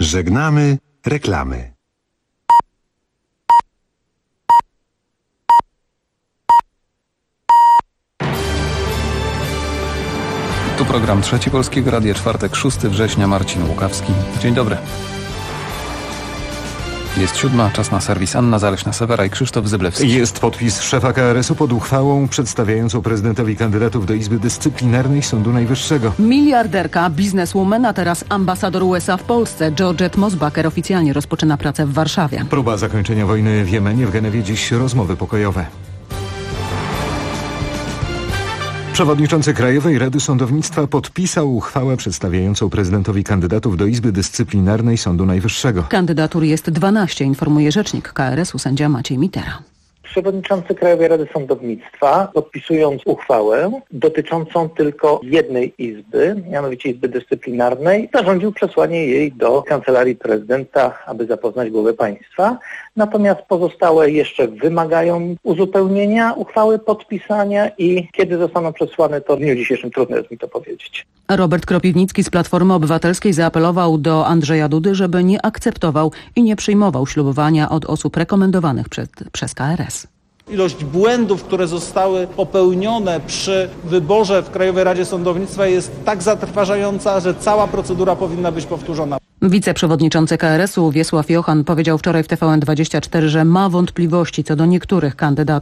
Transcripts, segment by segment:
Żegnamy reklamy. Tu program Trzeci Polskiego Radia, czwartek, 6 września, Marcin Łukawski. Dzień dobry. Jest 7, czas na serwis. Anna Zaleśna-Sewera i Krzysztof Zyblewski. Jest podpis szefa KRS-u pod uchwałą przedstawiającą prezydentowi kandydatów do Izby Dyscyplinarnej Sądu Najwyższego. Miliarderka, bizneswoman, a teraz ambasador USA w Polsce, Georgette Mosbacher, oficjalnie rozpoczyna pracę w Warszawie. Próba zakończenia wojny w Jemenie, w Genewie dziś rozmowy pokojowe. Przewodniczący Krajowej Rady Sądownictwa podpisał uchwałę przedstawiającą prezydentowi kandydatów do Izby Dyscyplinarnej Sądu Najwyższego. Kandydatur jest 12, informuje rzecznik KRS-u sędzia Maciej Mitera. Przewodniczący Krajowej Rady Sądownictwa, podpisując uchwałę dotyczącą tylko jednej izby, mianowicie Izby Dyscyplinarnej, zarządził przesłanie jej do Kancelarii Prezydenta, aby zapoznać głowę państwa. Natomiast pozostałe jeszcze wymagają uzupełnienia uchwały, podpisania i kiedy zostaną przesłane, to w dniu dzisiejszym trudno jest mi to powiedzieć. Robert Kropiwnicki z Platformy Obywatelskiej zaapelował do Andrzeja Dudy, żeby nie akceptował i nie przyjmował ślubowania od osób rekomendowanych przez KRS. Ilość błędów, które zostały popełnione przy wyborze w Krajowej Radzie Sądownictwa jest tak zatrważająca, że cała procedura powinna być powtórzona. Wiceprzewodniczący KRS-u Wiesław Jochan powiedział wczoraj w TVN24, że ma wątpliwości co do niektórych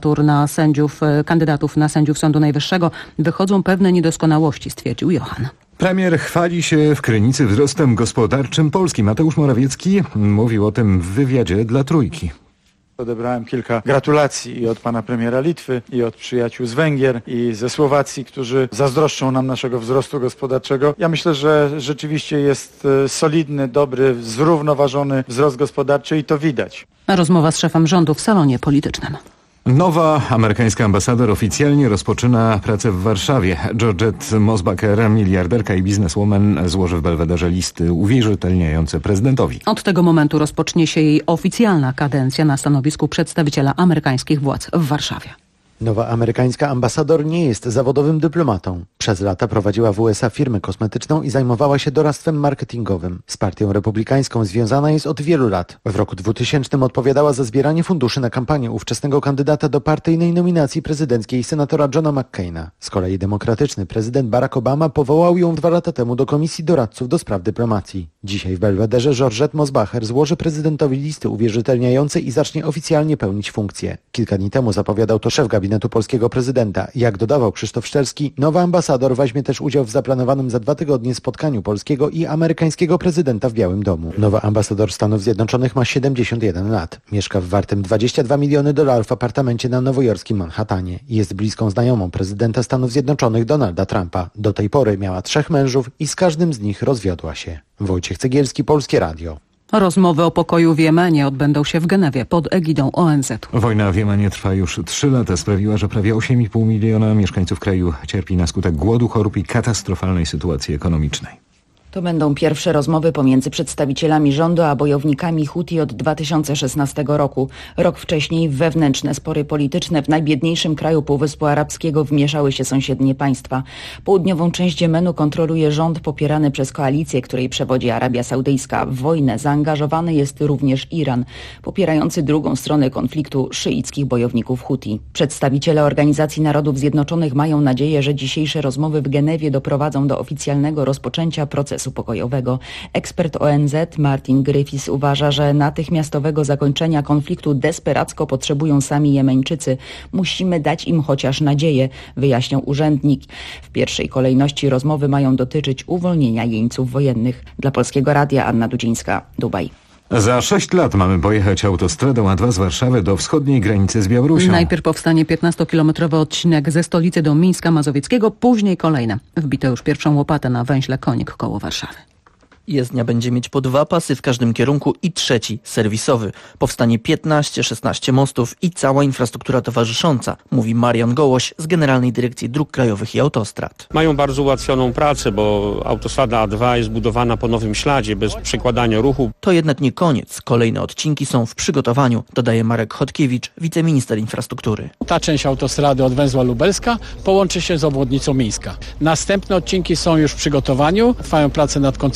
kandydatów na sędziów Sądu Najwyższego. Wychodzą pewne niedoskonałości, stwierdził Jochan. Premier chwali się w Krynicy wzrostem gospodarczym Polski. Mateusz Morawiecki mówił o tym w wywiadzie dla Trójki. Odebrałem kilka gratulacji i od pana premiera Litwy, i od przyjaciół z Węgier, i ze Słowacji, którzy zazdroszczą nam naszego wzrostu gospodarczego. Ja myślę, że rzeczywiście jest solidny, dobry, zrównoważony wzrost gospodarczy i to widać. Rozmowa z szefem rządu w salonie politycznym. Nowa amerykańska ambasador oficjalnie rozpoczyna pracę w Warszawie. Georgette Mosbacher, miliarderka i bizneswoman, złoży w Belwederze listy uwierzytelniające prezydentowi. Od tego momentu rozpocznie się jej oficjalna kadencja na stanowisku przedstawiciela amerykańskich władz w Warszawie. Nowa amerykańska ambasador nie jest zawodowym dyplomatą. Przez lata prowadziła w USA firmę kosmetyczną i zajmowała się doradztwem marketingowym. Z partią republikańską związana jest od wielu lat. W roku 2000 odpowiadała za zbieranie funduszy na kampanię ówczesnego kandydata do partyjnej nominacji prezydenckiej senatora Johna McCaina. Z kolei demokratyczny prezydent Barack Obama powołał ją 2 lata temu do Komisji Doradców do spraw dyplomacji. Dzisiaj w Belwederze Georgette Mosbacher złoży prezydentowi listy uwierzytelniające i zacznie oficjalnie pełnić funkcję. Kilka dni temu zapowiadał to szef gabinetu polskiego prezydenta. Jak dodawał Krzysztof Szczerski, nowa ambasador weźmie też udział w zaplanowanym za 2 tygodnie spotkaniu polskiego i amerykańskiego prezydenta w Białym Domu. Nowa ambasador Stanów Zjednoczonych ma 71 lat. Mieszka w wartym $22 miliony apartamencie na nowojorskim Manhattanie. Jest bliską znajomą prezydenta Stanów Zjednoczonych Donalda Trumpa. Do tej pory miała 3 mężów i z każdym z nich rozwiodła się. Wojciech Cegielski, Polskie Radio. Rozmowy o pokoju w Jemenie odbędą się w Genewie pod egidą ONZ. Wojna w Jemenie trwa już 3 lata. Sprawiła, że prawie 8,5 miliona mieszkańców kraju cierpi na skutek głodu, chorób i katastrofalnej sytuacji ekonomicznej. To będą pierwsze rozmowy pomiędzy przedstawicielami rządu a bojownikami Huti od 2016 roku. Rok wcześniej w wewnętrzne spory polityczne w najbiedniejszym kraju Półwyspu Arabskiego wmieszały się sąsiednie państwa. Południową część Jemenu kontroluje rząd popierany przez koalicję, której przewodzi Arabia Saudyjska. W wojnę zaangażowany jest również Iran, popierający drugą stronę konfliktu szyickich bojowników Huti. Przedstawiciele Organizacji Narodów Zjednoczonych mają nadzieję, że dzisiejsze rozmowy w Genewie doprowadzą do oficjalnego rozpoczęcia procesu pokojowego. Ekspert ONZ Martin Griffiths uważa, że natychmiastowego zakończenia konfliktu desperacko potrzebują sami Jemeńczycy. Musimy dać im chociaż nadzieję, wyjaśniał urzędnik. W pierwszej kolejności rozmowy mają dotyczyć uwolnienia jeńców wojennych. Dla Polskiego Radia Anna Dudzińska, Dubaj. Za 6 lat mamy pojechać autostradą A2 z Warszawy do wschodniej granicy z Białorusią. Najpierw powstanie 15-kilometrowy odcinek ze stolicy do Mińska Mazowieckiego, później kolejne. Wbito już pierwszą łopatę na węźle Konik koło Warszawy. Jezdnia będzie mieć po 2 pasy w każdym kierunku i 3 serwisowy. Powstanie 15-16 mostów i cała infrastruktura towarzysząca, mówi Marian Gołoś z Generalnej Dyrekcji Dróg Krajowych i Autostrad. Mają bardzo ułatwioną pracę, bo autostrada A2 jest budowana po nowym śladzie, bez przekładania ruchu. To jednak nie koniec. Kolejne odcinki są w przygotowaniu, dodaje Marek Chodkiewicz, wiceminister infrastruktury. Ta część autostrady od węzła Lubelska połączy się z obwodnicą Mińska. Następne odcinki są już w przygotowaniu, trwają prace nad koncepcjami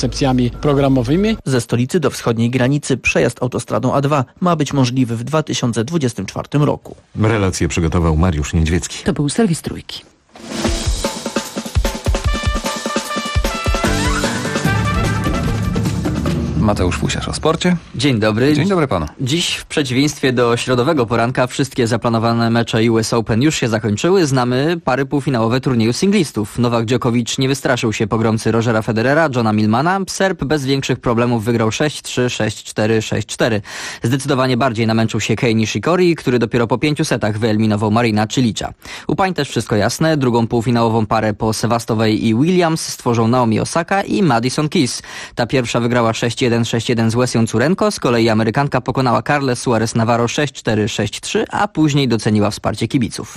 punktami programowymi. Ze stolicy do wschodniej granicy przejazd autostradą A2 ma być możliwy w 2024 roku. Relację przygotował Mariusz Niedźwiecki. To był serwis Trójki. Mateusz Fusiarz o sporcie. Dzień dobry. Dzień dobry panu. Dziś w przeciwieństwie do środowego poranka wszystkie zaplanowane mecze US Open już się zakończyły. Znamy pary półfinałowe turnieju singlistów. Nowak Djokovic nie wystraszył się pogromcy Rogera Federera, Johna Millmana. Serb bez większych problemów wygrał 6-3, 6-4, 6-4. Zdecydowanie bardziej namęczył się Kei Nishikori, który dopiero po 5 setach wyeliminował Marina Cilicza. U pań też wszystko jasne. Drugą półfinałową parę po Sewastowej i Williams stworzą Naomi Osaka i Madison Keys. Ta pierwsza wygrała 6-1, 6-1 z Łesią Curenko, z kolei Amerykanka pokonała Carles Suarez Navarro 6-4, 6-3, a później doceniła wsparcie kibiców.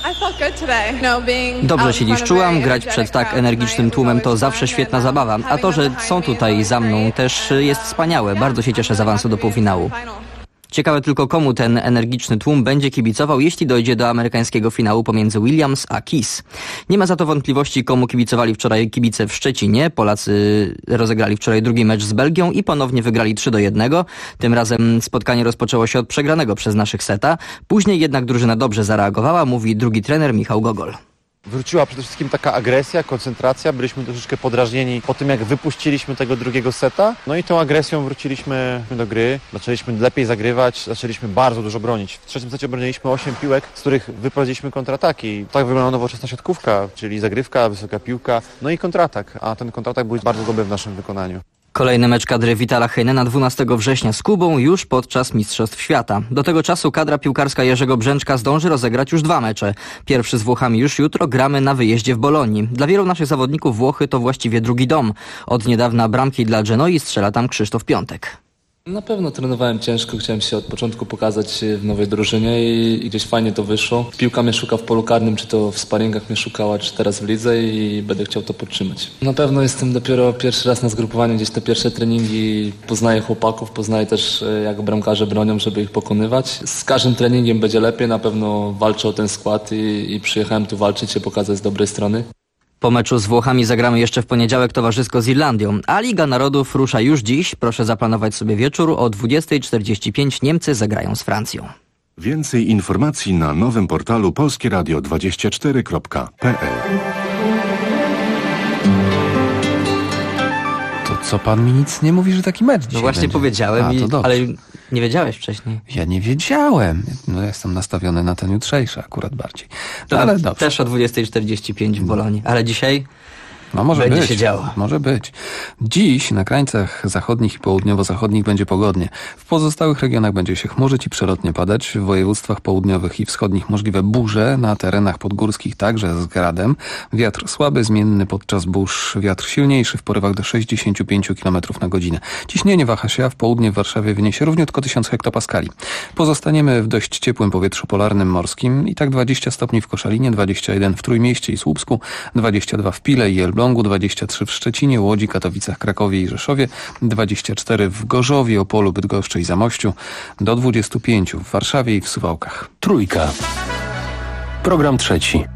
Dobrze się dziś czułam, grać przed tak energicznym tłumem to zawsze świetna zabawa, a to, że są tutaj za mną też jest wspaniałe. Bardzo się cieszę z awansu do półfinału. Ciekawe tylko, komu ten energiczny tłum będzie kibicował, jeśli dojdzie do amerykańskiego finału pomiędzy Williams a Keys. Nie ma za to wątpliwości, komu kibicowali wczoraj kibice w Szczecinie. Polacy rozegrali wczoraj drugi mecz z Belgią i ponownie wygrali 3-1. Tym razem spotkanie rozpoczęło się od przegranego przez naszych seta. Później jednak drużyna dobrze zareagowała, mówi drugi trener Michał Gogol. Wróciła przede wszystkim taka agresja, koncentracja. Byliśmy troszeczkę podrażnieni po tym, jak wypuściliśmy tego drugiego seta. No i tą agresją wróciliśmy do gry. Zaczęliśmy lepiej zagrywać, zaczęliśmy bardzo dużo bronić. W trzecim secie broniliśmy 8 piłek, z których wyprowadziliśmy kontrataki. Tak wygląda nowoczesna siatkówka, czyli zagrywka, wysoka piłka, no i kontratak. A ten kontratak był bardzo dobry w naszym wykonaniu. Kolejny mecz kadry Vitala Heinena 12 września z Kubą już podczas Mistrzostw Świata. Do tego czasu kadra piłkarska Jerzego Brzęczka zdąży rozegrać już 2 mecze. Pierwszy z Włochami już jutro, gramy na wyjeździe w Bolonii. Dla wielu naszych zawodników Włochy to właściwie drugi dom. Od niedawna bramki dla Genoi strzela tam Krzysztof Piątek. Na pewno trenowałem ciężko, chciałem się od początku pokazać w nowej drużynie i gdzieś fajnie to wyszło. Piłka mnie szuka w polu karnym, czy to w sparingach mnie szukała, czy teraz w lidze i będę chciał to podtrzymać. Na pewno jestem dopiero pierwszy raz na zgrupowaniu, gdzieś te pierwsze treningi, poznaję chłopaków, poznaję też jak bramkarze bronią, żeby ich pokonywać. Z każdym treningiem będzie lepiej, na pewno walczę o ten skład i przyjechałem tu walczyć, się pokazać z dobrej strony. Po meczu z Włochami zagramy jeszcze w poniedziałek towarzysko z Irlandią, a Liga Narodów rusza już dziś. Proszę zaplanować sobie wieczór. O 20:45 Niemcy zagrają z Francją. Więcej informacji na nowym portalu polskieradio24.pl. To co, pan mi nic nie mówi, że taki mecz dzisiaj No właśnie będzie? powiedziałem, ale nie wiedziałeś wcześniej. Ja nie wiedziałem. No ja jestem nastawiony na ten jutrzejszy akurat bardziej. No, ale dobrze. Też o 20:45 w Bolonii, ale dzisiaj no może będzie być, się działo. Może być. Dziś na krańcach zachodnich i południowo-zachodnich będzie pogodnie. W pozostałych regionach będzie się chmurzyć i przelotnie padać. W województw południowych i wschodnich możliwe burze, na terenach podgórskich także z gradem. Wiatr słaby, zmienny podczas burz. Wiatr silniejszy w porywach do 65 km na godzinę. Ciśnienie waha się, a w południe w Warszawie wyniesie równiutko 1000 hektopaskali. Pozostaniemy w dość ciepłym powietrzu polarnym morskim. I tak 20 stopni w Koszalinie, 21 w Trójmieście i Słupsku, 22 w Pile i Elblągu, 23 w Szczecinie, Łodzi, Katowicach, Krakowie i Rzeszowie, 24 w Gorzowie, Opolu, Bydgoszczy i Zamościu, do 25 w Warszawie i w Suwałkach. Trójka. Program trzeci.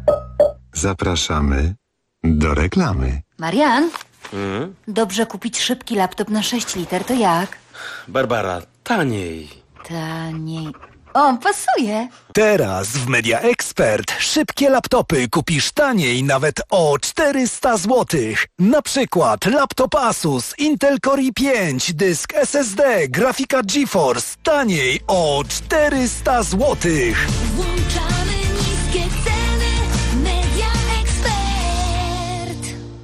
Zapraszamy do reklamy. Marian, dobrze kupić szybki laptop na 6 liter, to jak? Barbara, taniej. Taniej. O, pasuje. Teraz w Media Expert szybkie laptopy kupisz taniej nawet o 400 zł. Na przykład laptop Asus Intel Core i5, dysk SSD, grafika GeForce taniej o 400 zł. Włączamy niskie ceny. Media Expert.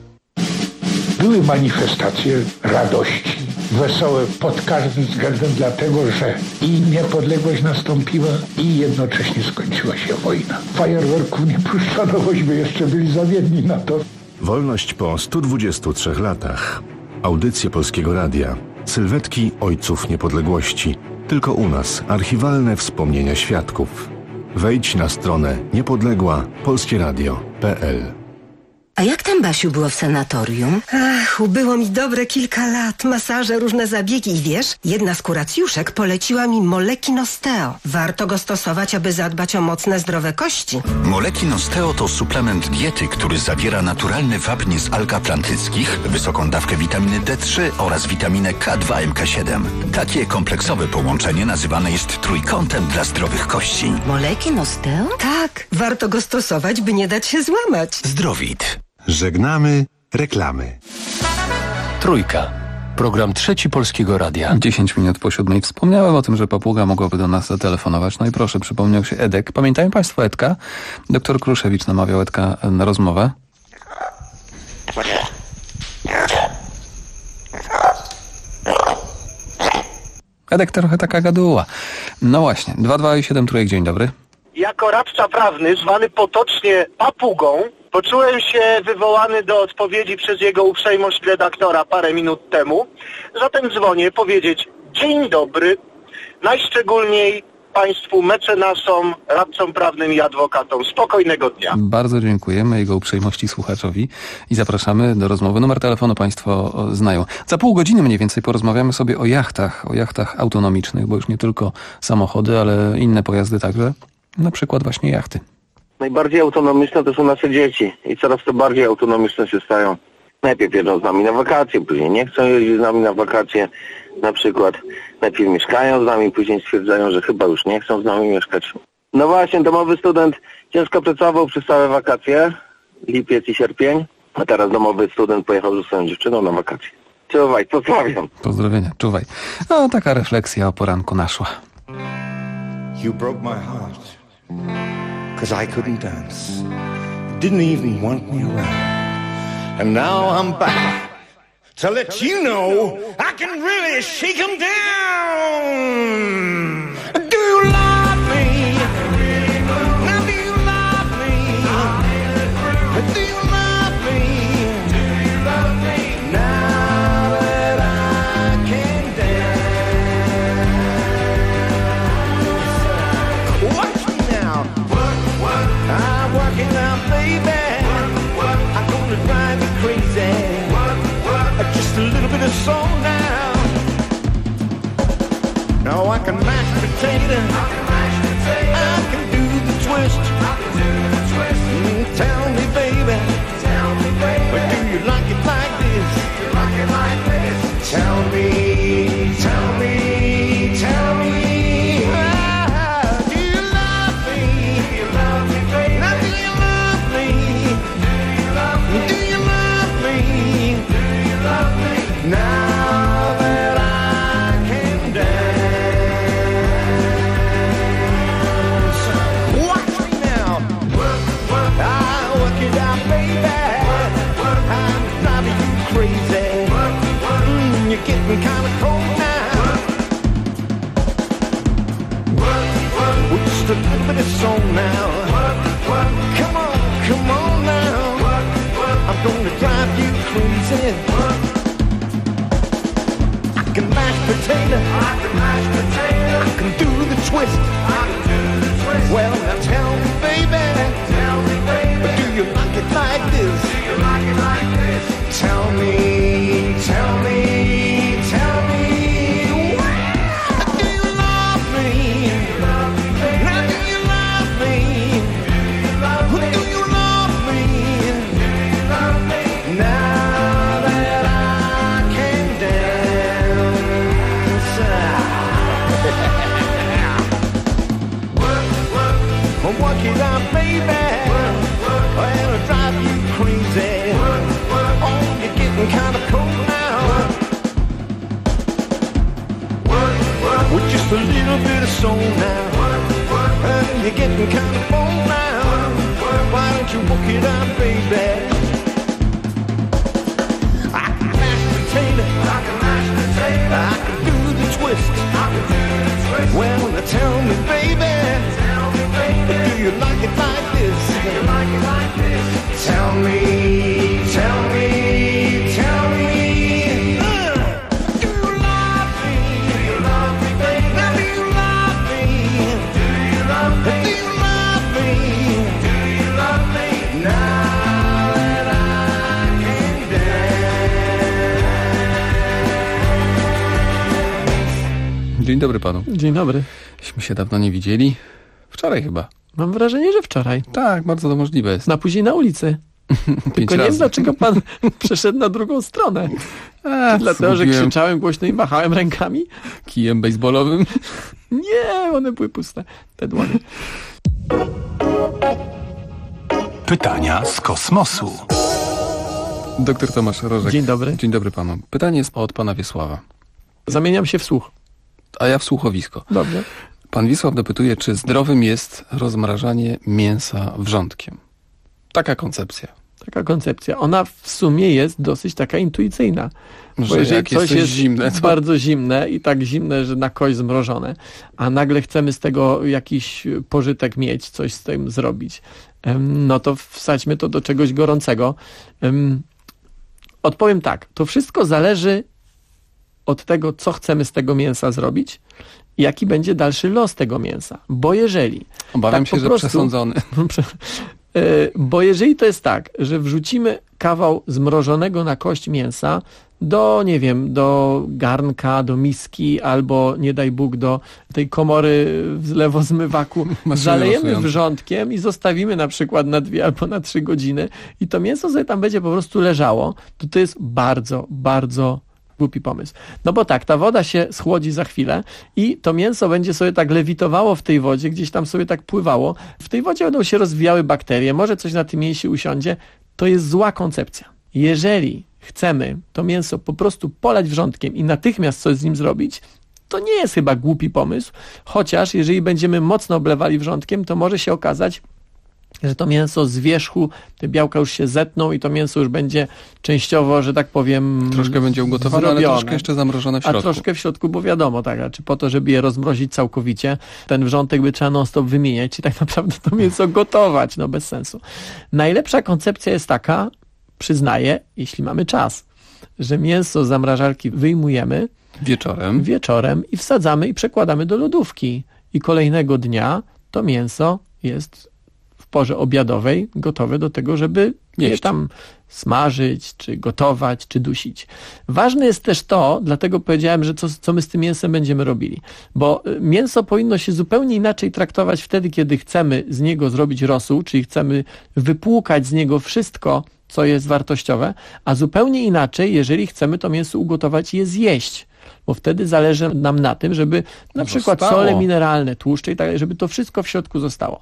Były manifestacje radości, wesołe pod każdym względem, dlatego że i niepodległość nastąpiła i jednocześnie skończyła się wojna. Fajerwerków nie puszczono, bośmy jeszcze byli zawiedni na to. Wolność po 123 latach. Audycje Polskiego Radia. Sylwetki ojców niepodległości. Tylko u nas archiwalne wspomnienia świadków. Wejdź na stronę niepodległa polskieradio.pl. A jak tam, Basiu, było w sanatorium? Ach, ubyło mi dobre kilka lat. Masaże, różne zabiegi i wiesz, jedna z kuracjuszek poleciła mi Molekin Osteo. Warto go stosować, aby zadbać o mocne, zdrowe kości. Molekin Osteo to suplement diety, który zawiera naturalny wapń z alg atlantyckich, wysoką dawkę witaminy D3 oraz witaminę K2 MK7. Takie kompleksowe połączenie nazywane jest trójkątem dla zdrowych kości. Molekin Osteo? Tak, warto go stosować, by nie dać się złamać. Zdrowit. Żegnamy reklamy. Trójka. Program Trzeci Polskiego Radia. 10 minut po 7. Wspomniałem o tym, że papuga mogłaby do nas zatelefonować. No i proszę, przypomniał się Edek. Pamiętają Państwo Edka? Doktor Kruszewicz namawiał Edka na rozmowę. Edek trochę taka gaduła. No właśnie, 227 trójek, dzień dobry. Jako radca prawny, zwany potocznie papugą, poczułem się wywołany do odpowiedzi przez jego uprzejmość redaktora parę minut temu. Zatem dzwonię powiedzieć dzień dobry, najszczególniej Państwu mecenasom, radcom prawnym i adwokatom. Spokojnego dnia. Bardzo dziękujemy jego uprzejmości słuchaczowi i zapraszamy do rozmowy. Numer telefonu Państwo znają. Za pół godziny mniej więcej porozmawiamy sobie o jachtach autonomicznych, bo już nie tylko samochody, ale inne pojazdy także. Na przykład właśnie jachty. Najbardziej autonomiczne to są nasze dzieci i coraz to bardziej autonomiczne się stają. Najpierw jeżdżą z nami na wakacje, później nie chcą jeździć z nami na wakacje. Na przykład najpierw mieszkają z nami, później stwierdzają, że chyba już nie chcą z nami mieszkać. No właśnie, domowy student ciężko pracował przez całe wakacje, lipiec i sierpień, a teraz domowy student pojechał ze swoją dziewczyną na wakacje. Czuwaj, pozdrawiam. Pozdrowienia, czuwaj. No, taka refleksja o poranku naszła. You broke my heart, 'cause I couldn't dance. Didn't even want me around. And now I'm back to let you know I can really shake 'em down. Do you love me? Now do you love me? Do you love me? Do you love me? Now that I can dance. Watch me now. I'm working out, baby. I'm gonna drive you crazy. Just a little bit of soul now. Now I can mash potato. I can do the twist. Tell me, baby. But do you like it like this? Tell me, tell me, tell me. Do you love me? Now do you love me? Do you love me? Now that I can dance. Watch me now. I work it out, baby. I'm driving you crazy. You're getting kind of cold now. With just a little bit of soul now. Come on now. I'm gonna drive you crazy. I can mash potato. I can do the twist. Well, now tell me, baby. But do you like it like this? Tell me, tell me, tell me. Do you love me? Now do you love me? Do you love me? Now that I can dance. Work it out, baby. Well, it'll drive you crazy. Oh, you're getting kind of cold now. With just a little bit of soul now. And you're getting kind of bold now. Why don't you work it out, baby? I can mash potato. I can do the twist. Well, now tell me, baby. Do you like it like this? Tell me, tell me, tell me. Do you love me? Now do you love me? Do you love me? Now that I Dzień dobry panu. Dzień dobry. Myśmy się dawno nie widzieli. Wczoraj chyba. Mam wrażenie, że wczoraj. Tak, bardzo to możliwe jest. Później na ulicy. Tylko nie wiem, dlaczego pan przeszedł na drugą stronę. Dlatego, że krzyczałem głośno i machałem rękami? Kijem baseballowym? Nie, one były puste. Te dłonie. Pytania z kosmosu. Doktor Tomasz Rożek. Dzień dobry. Dzień dobry panu. Pytanie jest od pana Wiesława. Zamieniam się w słuch. A ja w słuchowisko. Dobrze. Pan Wiesław dopytuje, czy zdrowym jest rozmrażanie mięsa wrzątkiem. Taka koncepcja. Taka koncepcja. Ona w sumie jest dosyć taka intuicyjna. Bo jeżeli coś jest zimne, to... bardzo zimne i tak zimne, że na kość zmrożone, a nagle chcemy z tego jakiś pożytek mieć, coś z tym zrobić, no to wsadźmy to do czegoś gorącego. Odpowiem tak. To wszystko zależy od tego, co chcemy z tego mięsa zrobić i jaki będzie dalszy los tego mięsa. Bo jeżeli... Obawiam się, że przesądzony. Bo jeżeli to jest tak, że wrzucimy kawał zmrożonego na kość mięsa do, nie wiem, do garnka, do miski albo, nie daj Bóg, do tej komory w lewozmywaku, zalejemy wrzątkiem i zostawimy na przykład na 2 albo na 3 godziny i to mięso sobie tam będzie po prostu leżało, to jest bardzo, bardzo głupi pomysł. No bo tak, ta woda się schłodzi za chwilę i to mięso będzie sobie tak lewitowało w tej wodzie, gdzieś tam sobie tak pływało. W tej wodzie będą się rozwijały bakterie, może coś na tym mięsie usiądzie. To jest zła koncepcja. Jeżeli chcemy to mięso po prostu polać wrzątkiem i natychmiast coś z nim zrobić, to nie jest chyba głupi pomysł, chociaż jeżeli będziemy mocno oblewali wrzątkiem, to może się okazać, że to mięso z wierzchu, te białka już się zetną i to mięso już będzie częściowo, że tak powiem, troszkę będzie ugotowane, ale troszkę jeszcze zamrożone w środku. A troszkę w środku, bo wiadomo, tak, czy po to, żeby je rozmrozić całkowicie, ten wrzątek by trzeba non-stop wymieniać i tak naprawdę to mięso gotować, no bez sensu. Najlepsza koncepcja jest taka, przyznaję, jeśli mamy czas, że mięso z zamrażarki wyjmujemy wieczorem i wsadzamy i przekładamy do lodówki i kolejnego dnia to mięso jest w porze obiadowej gotowe do tego, żeby je tam smażyć, czy gotować, czy dusić. Ważne jest też to, dlatego powiedziałem, że co my z tym mięsem będziemy robili. Bo mięso powinno się zupełnie inaczej traktować wtedy, kiedy chcemy z niego zrobić rosół, czyli chcemy wypłukać z niego wszystko, co jest wartościowe, a zupełnie inaczej, jeżeli chcemy to mięso ugotować i je zjeść. Bo wtedy zależy nam na tym, żeby na przykład sole mineralne, tłuszcze i tak dalej, żeby to wszystko w środku zostało.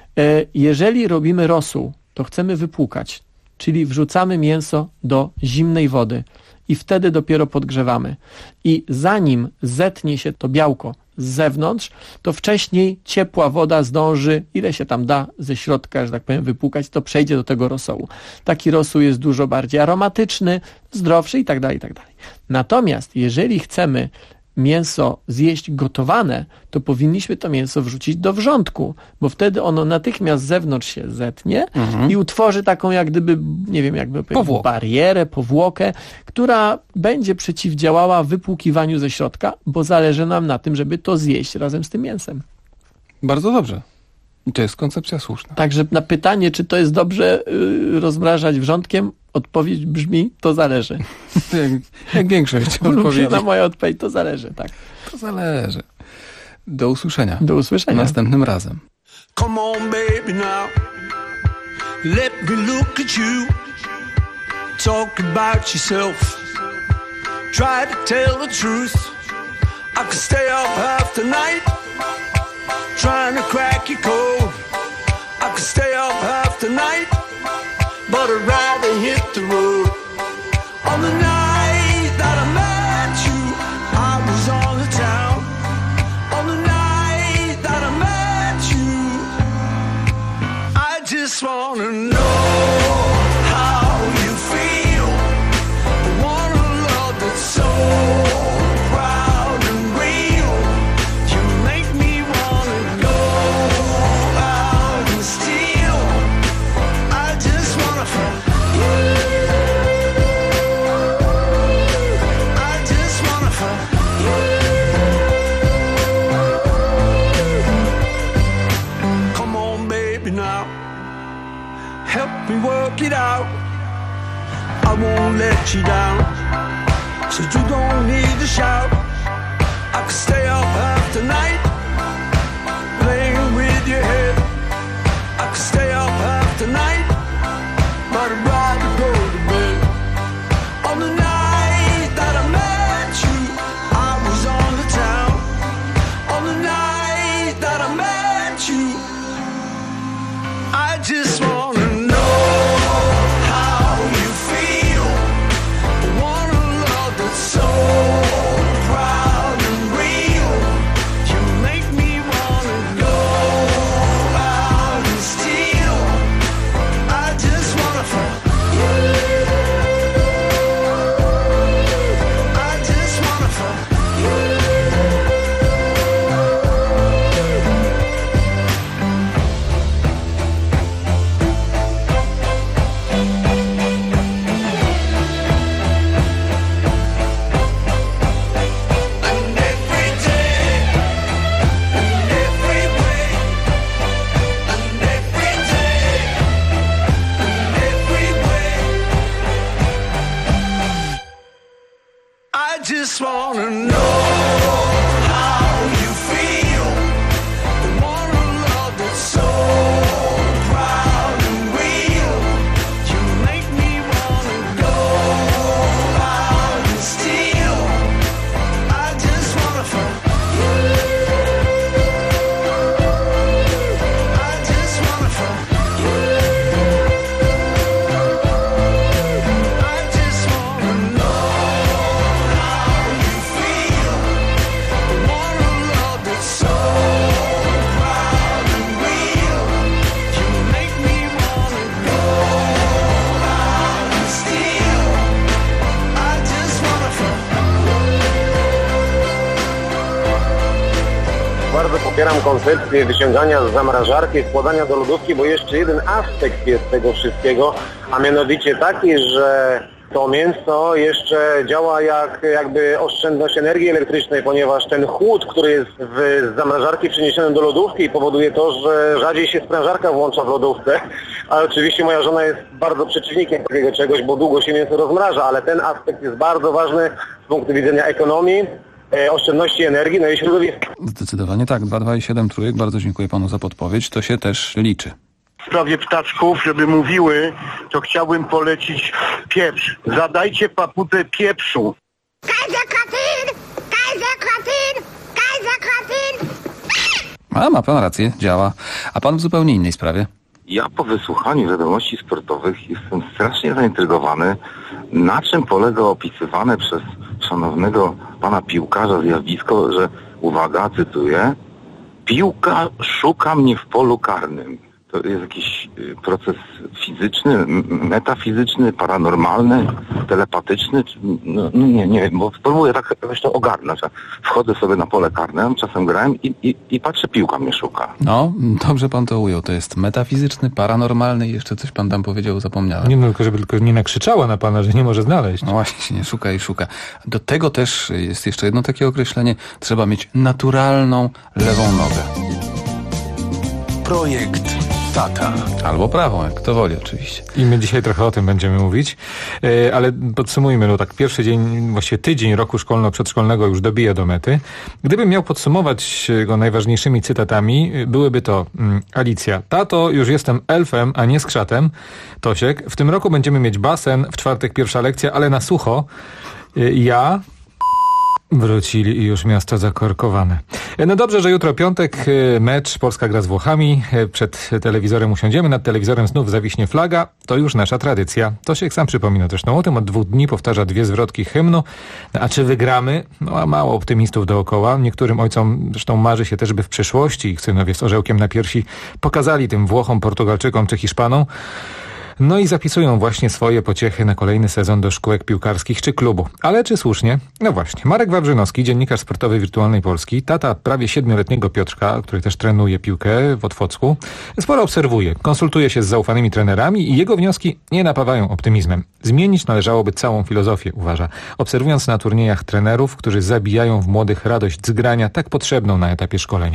Jeżeli robimy rosół, to chcemy wypłukać, czyli wrzucamy mięso do zimnej wody i wtedy dopiero podgrzewamy. I zanim zetnie się to białko z zewnątrz, to wcześniej ciepła woda zdąży, ile się tam da ze środka, że tak powiem, wypłukać, to przejdzie do tego rosołu. Taki rosół jest dużo bardziej aromatyczny, zdrowszy i tak dalej, i tak dalej. Natomiast jeżeli chcemy mięso zjeść gotowane, to powinniśmy to mięso wrzucić do wrzątku, bo wtedy ono natychmiast z zewnątrz się zetnie i utworzy taką jak gdyby, nie wiem, jakby barierę, powłokę, która będzie przeciwdziałała wypłukiwaniu ze środka, bo zależy nam na tym, żeby to zjeść razem z tym mięsem. Bardzo dobrze. I to jest koncepcja słuszna. Także na pytanie, czy to jest dobrze rozmrażać wrzątkiem, odpowiedź brzmi, to zależy. jak większość odpowiedzi. Na moja odpowiedź, to zależy, tak. To zależy. Do usłyszenia. Do usłyszenia. Następnym razem. Come on, baby, now. Let me look at you. Talk about yourself. Try to tell the truth. I could stay up half the night. Trying to crack your code. I could stay up half the night. But I'd rather hit the road. On the night that I met you, I was on the town. On the night that I met you, I just wanna know how you feel. I want a love that's so proud and real. You make me wanna go out and steal. I just wanna fuck you. I just wanna fuck you. Come on, baby, now. Help me work it out. I won't let you down. So you don't need to shout. I could stay up after night, playing with your head. I could stay up half the night, but I'd rather go to bed. On the night that I met you, I was on the town. On the night that I met you, I just wanna know how you feel. I want a love that's so proud and real. You make me wanna go out and steal. I just wanna fuck you. I just wanna fuck you. And every day, and every way, and every day, and every way, I just wanna know how you feel. I want a love that's so proud and real. You make me wanna go out and steal. I just wanna fuck you. I just wanna fuck you. I just wanna know how you feel. I want a love that's so proud and real. You make me wanna go out and steal. I just wanna fuck Bardzo popieram koncepcję wyciągania z zamrażarki, składania do lodówki, bo jeszcze jeden aspekt jest tego wszystkiego, a mianowicie taki, że to mięso jeszcze działa jak jakby oszczędność energii elektrycznej, ponieważ ten chłód, który jest z zamrażarki przeniesiony do lodówki, powoduje to, że rzadziej się sprężarka włącza w lodówce, ale oczywiście moja żona jest bardzo przeciwnikiem takiego czegoś, bo długo się mięso rozmraża, ale ten aspekt jest bardzo ważny z punktu widzenia ekonomii, oszczędności energii, no i środowiska. Zdecydowanie tak. 227 trójek. Bardzo dziękuję panu za podpowiedź. To się też liczy. W sprawie ptaczków, żeby mówiły, to chciałbym polecić pieprz. Zadajcie papudze pieprzu. A ma pan rację. Działa. A pan w zupełnie innej sprawie. Ja po wysłuchaniu wiadomości sportowych jestem strasznie zaintrygowany, na czym polega opisywane przez szanownego pana piłkarza zjawisko, że, uwaga, cytuję, piłka szuka mnie w polu karnym. To jest jakiś proces fizyczny, metafizyczny, paranormalny, telepatyczny? Nie wiem, bo próbuję tak jakoś to ogarnąć. Wchodzę sobie na pole karne, czasem grałem i patrzę, piłka mnie szuka. No, dobrze pan to ujął. To jest metafizyczny, paranormalny i jeszcze coś pan tam powiedział, zapomniałem. Nie, no, żeby tylko nie nakrzyczała na pana, że nie może znaleźć. No właśnie, szuka i szuka. Do tego też jest jeszcze jedno takie określenie. Trzeba mieć naturalną lewą nogę. Projekt Tata. Albo prawą, jak kto woli oczywiście. I my dzisiaj trochę o tym będziemy mówić, ale podsumujmy, no tak pierwszy dzień, właściwie tydzień roku szkolno-przedszkolnego już dobija do mety. Gdybym miał podsumować go najważniejszymi cytatami, byłyby to Alicja. Tato, już jestem elfem, a nie skrzatem. Tosiek, w tym roku będziemy mieć basen, w czwartek pierwsza lekcja, ale na sucho. Ja... Wrócili i już miasto zakorkowane. No dobrze, że jutro piątek, mecz, Polska gra z Włochami. Przed telewizorem usiądziemy, nad telewizorem znów zawiśnie flaga. To już nasza tradycja. Tosiek sam przypomina zresztą o tym, od 2 dni powtarza 2 zwrotki hymnu. A czy wygramy? No a mało optymistów dookoła. Niektórym ojcom zresztą marzy się też, by w przyszłości ich synowie z orzełkiem na piersi pokazali tym Włochom, Portugalczykom czy Hiszpanom. No i zapisują właśnie swoje pociechy na kolejny sezon do szkółek piłkarskich czy klubu. Ale czy słusznie? No właśnie. Marek Wawrzynowski, dziennikarz sportowy Wirtualnej Polski, tata prawie 7-letniego Piotrka, który też trenuje piłkę w Otwocku, sporo obserwuje, konsultuje się z zaufanymi trenerami i jego wnioski nie napawają optymizmem. Zmienić należałoby całą filozofię, uważa, obserwując na turniejach trenerów, którzy zabijają w młodych radość z grania tak potrzebną na etapie szkolenia.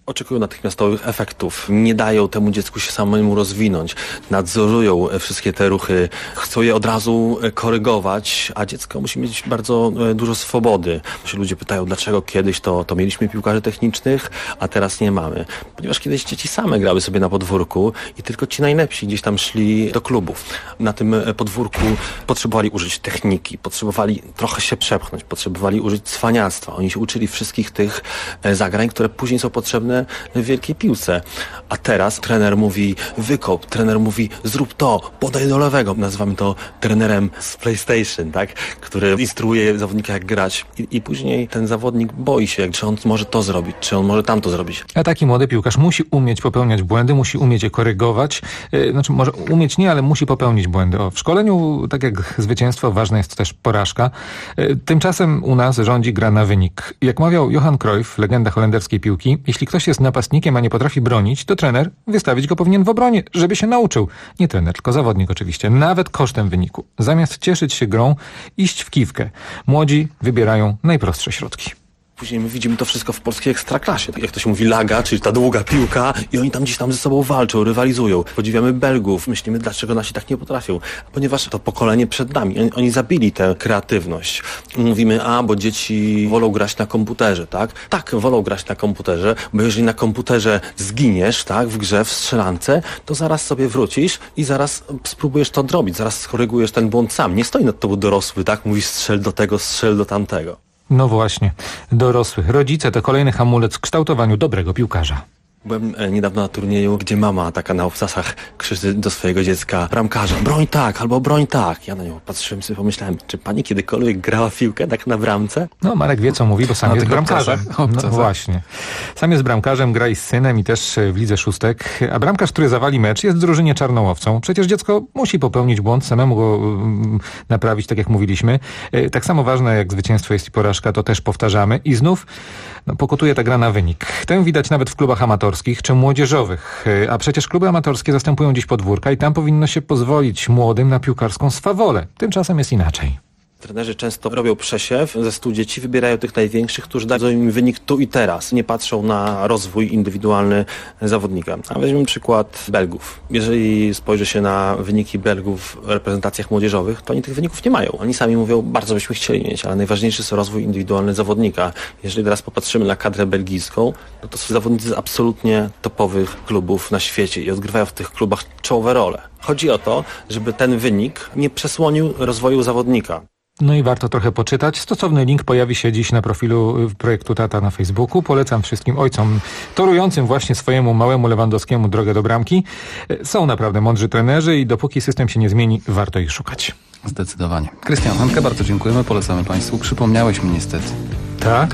Oczekują natychmiastowych efektów, nie dają temu dziecku się samemu rozwinąć, nadzorują wszystkie te ruchy, chcą je od razu korygować, a dziecko musi mieć bardzo dużo swobody. Ludzie pytają, dlaczego kiedyś to mieliśmy piłkarzy technicznych, a teraz nie mamy. Ponieważ kiedyś dzieci same grały sobie na podwórku i tylko ci najlepsi gdzieś tam szli do klubów. Na tym podwórku potrzebowali użyć techniki, potrzebowali trochę się przepchnąć, potrzebowali użyć cwaniactwa. Oni się uczyli wszystkich tych zagrań, które później są potrzebne w wielkiej piłce. A teraz trener mówi wykop, trener mówi zrób to, podaj do lewego. Nazywamy to trenerem z PlayStation, tak? Który instruuje zawodnika jak grać. I później ten zawodnik boi się, czy on może to zrobić, czy on może tamto zrobić. A taki młody piłkarz musi umieć popełniać błędy, musi umieć je korygować. Znaczy może umieć nie, ale musi popełnić błędy. W szkoleniu, tak jak zwycięstwo, ważna jest też porażka. Tymczasem u nas rządzi gra na wynik. Jak mawiał Johan Cruyff, legenda holenderskiej piłki, jeśli ktoś jest napastnikiem, a nie potrafi bronić, to trener wystawić go powinien w obronie, żeby się nauczył. Nie trener, tylko zawodnik oczywiście, nawet kosztem wyniku. Zamiast cieszyć się grą, iść w kiwkę. Młodzi wybierają najprostsze środki. Później my widzimy to wszystko w polskiej ekstraklasie. Jak to się mówi laga, czyli ta długa piłka i oni tam gdzieś tam ze sobą walczą, rywalizują. Podziwiamy Belgów, myślimy, dlaczego nasi tak nie potrafią. Ponieważ to pokolenie przed nami, oni zabili tę kreatywność. Mówimy, bo dzieci wolą grać na komputerze, tak? Tak, wolą grać na komputerze, bo jeżeli na komputerze zginiesz, tak, w grze, w strzelance, to zaraz sobie wrócisz i zaraz spróbujesz to odrobić, zaraz skorygujesz ten błąd sam. Nie stoi nad tobą dorosły, tak? Mówisz strzel do tego, strzel do tamtego. No właśnie, dorosłych. Rodzice to kolejny hamulec w kształtowaniu dobrego piłkarza. Byłem niedawno na turnieju, gdzie mama taka na obcasach krzyczy do swojego dziecka: bramkarza, broń tak, albo broń tak. Ja na nią patrzyłem sobie, pomyślałem, czy pani kiedykolwiek grała w piłkę tak na bramce? No Marek wie, co mówi, bo sam jest bramkarzem. No właśnie. Sam jest bramkarzem, gra i z synem i też w Lidze Szóstek. A bramkarz, który zawali mecz, jest w drużynie czarnołowcą. Przecież dziecko musi popełnić błąd, samemu go naprawić, tak jak mówiliśmy. Tak samo ważne jak zwycięstwo jest i porażka, to też powtarzamy. I znów pokutuje ta gra na wynik. Tę widać nawet w klubach amatorskich czy młodzieżowych. A przecież kluby amatorskie zastępują dziś podwórka i tam powinno się pozwolić młodym na piłkarską swawolę. Tymczasem jest inaczej. Trenerzy często robią przesiew ze 100 dzieci, wybierają tych największych, którzy dają im wynik tu i teraz. Nie patrzą na rozwój indywidualny zawodnika. A weźmiemy przykład Belgów. Jeżeli spojrzy się na wyniki Belgów w reprezentacjach młodzieżowych, to oni tych wyników nie mają. Oni sami mówią, bardzo byśmy chcieli mieć, ale najważniejszy jest rozwój indywidualny zawodnika. Jeżeli teraz popatrzymy na kadrę belgijską, no to są zawodnicy z absolutnie topowych klubów na świecie i odgrywają w tych klubach czołowe role. Chodzi o to, żeby ten wynik nie przesłonił rozwoju zawodnika. No i warto trochę poczytać. Stosowny link pojawi się dziś na profilu projektu Tata na Facebooku. Polecam wszystkim ojcom torującym właśnie swojemu małemu Lewandowskiemu drogę do bramki. Są naprawdę mądrzy trenerzy i dopóki system się nie zmieni, warto ich szukać. Zdecydowanie. Krystian, Hankę, bardzo dziękujemy, polecamy Państwu. Przypomniałeś mi niestety. Tak?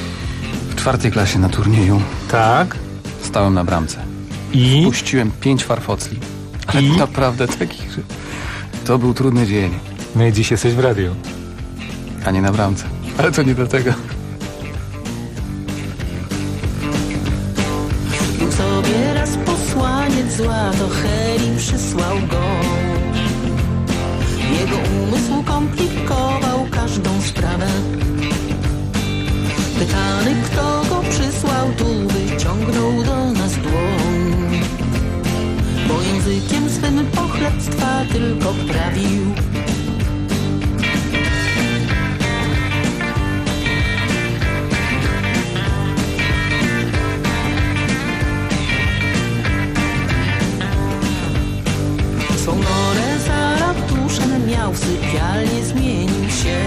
W 4. klasie na turnieju. Tak? Stałem na bramce. I? Puściłem 5 farfocli. Ale naprawdę takich, że to był trudny dzień. No i dziś jesteś w radiu. A nie na bramce. Ale to nie dlatego. Był sobie raz posłaniec zła, to Heli przysłał go. Jego umysł komplikował każdą sprawę. Pytany, kto go przysłał, tu wyciągnął do nas dłoń. Bo językiem swym pochlebstwa tylko prawił. Sonore za ratuszem miał, w sypialni zmienił się.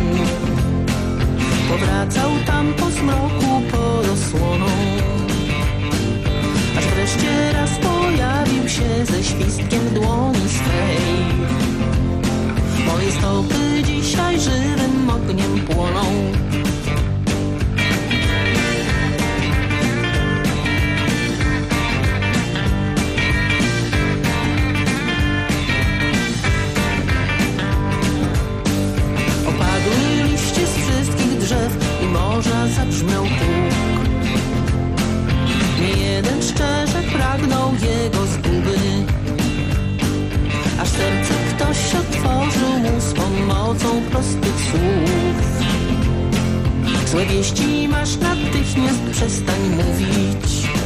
Powracał tam po zmroku pod osłoną, aż wreszcie raz pojawił się ze świstkiem dłoni swej. Moje stopy dzisiaj żywym ogniem płoną. Opadły liście z wszystkich drzew i morza zabrzmiał pług. Niejeden szczerze pragnął jego zguby, aż serce ktoś otworzył mu z pomocą prostych słów. Złe wieści masz, natychmiast przestań mówić.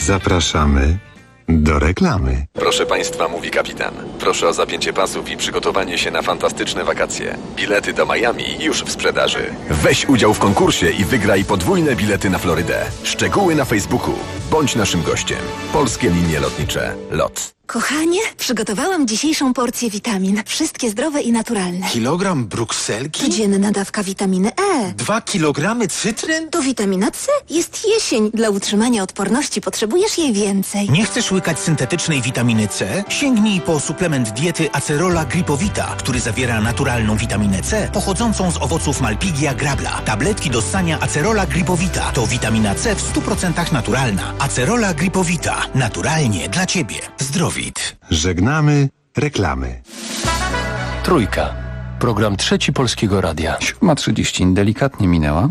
Zapraszamy do reklamy. Proszę Państwa, mówi kapitan. Proszę o zapięcie pasów i przygotowanie się na fantastyczne wakacje. Bilety do Miami już w sprzedaży. Weź udział w konkursie i wygraj podwójne bilety na Florydę. Szczegóły na Facebooku. Bądź naszym gościem. Polskie Linie Lotnicze. LOT. Kochanie, przygotowałam dzisiejszą porcję witamin. Wszystkie zdrowe i naturalne. Kilogram brukselki? Codzienna dawka witaminy E. 2 kilogramy cytryn? To witamina C. Jest jesień. Dla utrzymania odporności potrzebujesz jej więcej. Nie chcesz łykać syntetycznej witaminy C? Sięgnij po suplement diety Acerola Gripowita, który zawiera naturalną witaminę C pochodzącą z owoców Malpighia grabla. Tabletki do ssania Acerola Gripowita to witamina C w 100% naturalna. Acerola Gripowita. Naturalnie dla Ciebie. Zdrowit. Żegnamy reklamy. Trójka. Program Trzeci Polskiego Radia. 7:30 delikatnie minęła.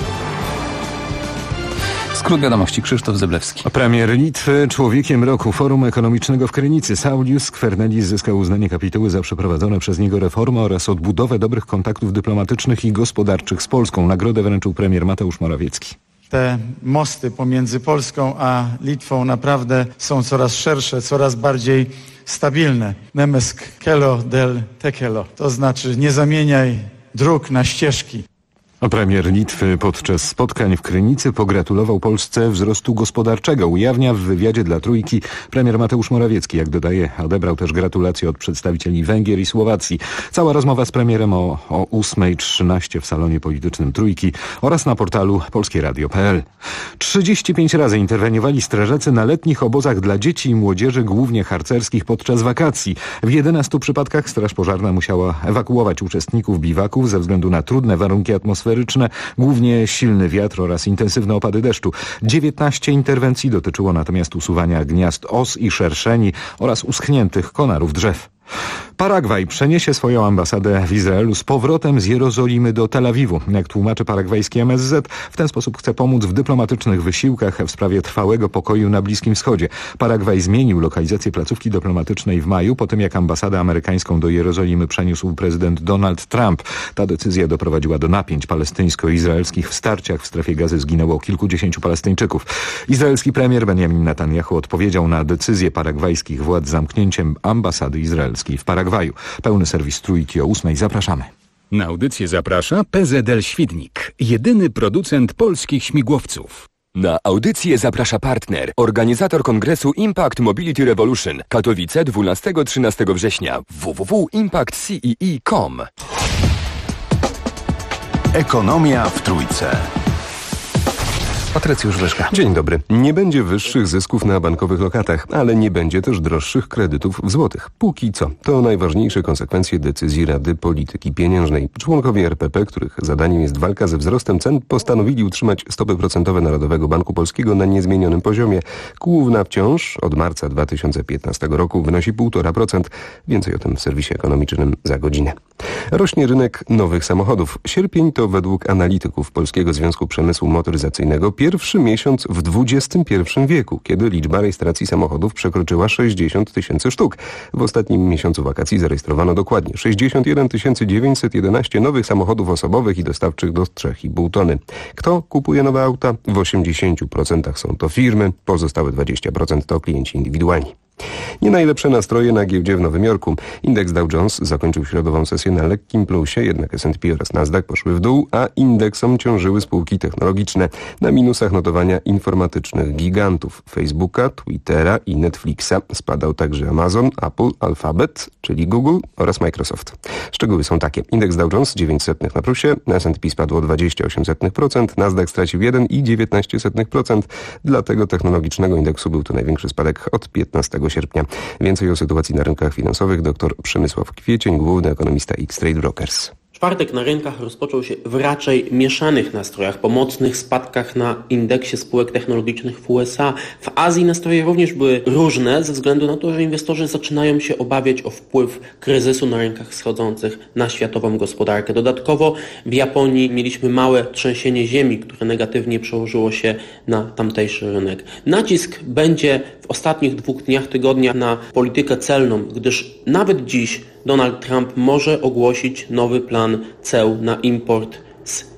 Skrót wiadomości, Krzysztof Zeblewski. Premier Litwy człowiekiem roku Forum Ekonomicznego w Krynicy. Saulius Skvernellis zyskał uznanie kapituły za przeprowadzone przez niego reformę oraz odbudowę dobrych kontaktów dyplomatycznych i gospodarczych z Polską. Nagrodę wręczył premier Mateusz Morawiecki. Te mosty pomiędzy Polską a Litwą naprawdę są coraz szersze, coraz bardziej stabilne. Nemesk kelo del tekelo, to znaczy nie zamieniaj dróg na ścieżki. Premier Litwy podczas spotkań w Krynicy pogratulował Polsce wzrostu gospodarczego. Ujawnia w wywiadzie dla Trójki premier Mateusz Morawiecki. Jak dodaje, odebrał też gratulacje od przedstawicieli Węgier i Słowacji. Cała rozmowa z premierem o 8:13 w salonie politycznym Trójki oraz na portalu polskieradio.pl. 35 razy interweniowali strażacy na letnich obozach dla dzieci i młodzieży, głównie harcerskich, podczas wakacji. W 11 przypadkach straż pożarna musiała ewakuować uczestników biwaków ze względu na trudne warunki atmosferyczne, głównie silny wiatr oraz intensywne opady deszczu. 19 interwencji dotyczyło natomiast usuwania gniazd os i szerszeni oraz uschniętych konarów drzew. Paragwaj przeniesie swoją ambasadę w Izraelu z powrotem z Jerozolimy do Tel Awiwu. Jak tłumaczy paragwajski MSZ, w ten sposób chce pomóc w dyplomatycznych wysiłkach w sprawie trwałego pokoju na Bliskim Wschodzie. Paragwaj zmienił lokalizację placówki dyplomatycznej w maju, po tym jak ambasadę amerykańską do Jerozolimy przeniósł prezydent Donald Trump. Ta decyzja doprowadziła do napięć palestyńsko-izraelskich. W starciach w strefie Gazy zginęło kilkudziesięciu Palestyńczyków. Izraelski premier Benjamin Netanyahu odpowiedział na decyzję paragwajskich władz zamknięciem ambasady izraelskiej w Paragwaju. Pełny serwis Trójki o 8:00. Zapraszamy. Na audycję zaprasza PZL Świdnik, jedyny producent polskich śmigłowców. Na audycję zaprasza partner, organizator kongresu Impact Mobility Revolution, Katowice 12-13 września, www.impactcee.com. Ekonomia w Trójce. Patrycjusz Wyszka. Dzień dobry. Nie będzie wyższych zysków na bankowych lokatach, ale nie będzie też droższych kredytów w złotych. Póki co. To najważniejsze konsekwencje decyzji Rady Polityki Pieniężnej. Członkowie RPP, których zadaniem jest walka ze wzrostem cen, postanowili utrzymać stopy procentowe Narodowego Banku Polskiego na niezmienionym poziomie. Główna wciąż od marca 2015 roku wynosi 1,5%. Więcej o tym w serwisie ekonomicznym za godzinę. Rośnie rynek nowych samochodów. Sierpień to według analityków Polskiego Związku Przemysłu Motoryzacyjnego pierwszy miesiąc w XXI wieku, kiedy liczba rejestracji samochodów przekroczyła 60 tysięcy sztuk. W ostatnim miesiącu wakacji zarejestrowano dokładnie 61 911 nowych samochodów osobowych i dostawczych do 3,5 tony. Kto kupuje nowe auta? W 80% są to firmy, pozostałe 20% to klienci indywidualni. Nie najlepsze nastroje na giełdzie w Nowym Jorku. Indeks Dow Jones zakończył środową sesję na lekkim plusie, jednak S&P oraz Nasdaq poszły w dół, a indeksom ciążyły spółki technologiczne. Na minusach notowania informatycznych gigantów Facebooka, Twittera i Netflixa. Spadał także Amazon, Apple, Alphabet, czyli Google oraz Microsoft. Szczegóły są takie. Indeks Dow Jones 0,09 na plusie, S&P spadło 0,28%, Nasdaq stracił 1,19%. Dla tego technologicznego indeksu był to największy spadek od 15 sierpnia. Więcej o sytuacji na rynkach finansowych dr Przemysław Kwiecień, główny ekonomista X-Trade Brokers. Czwartek na rynkach rozpoczął się w raczej mieszanych nastrojach, po mocnych spadkach na indeksie spółek technologicznych w USA. W Azji nastroje również były różne ze względu na to, że inwestorzy zaczynają się obawiać o wpływ kryzysu na rynkach wschodzących na światową gospodarkę. Dodatkowo w Japonii mieliśmy małe trzęsienie ziemi, które negatywnie przełożyło się na tamtejszy rynek. Nacisk będzie w ostatnich 2 dniach tygodnia na politykę celną, gdyż nawet dziś Donald Trump może ogłosić nowy plan ceł na import z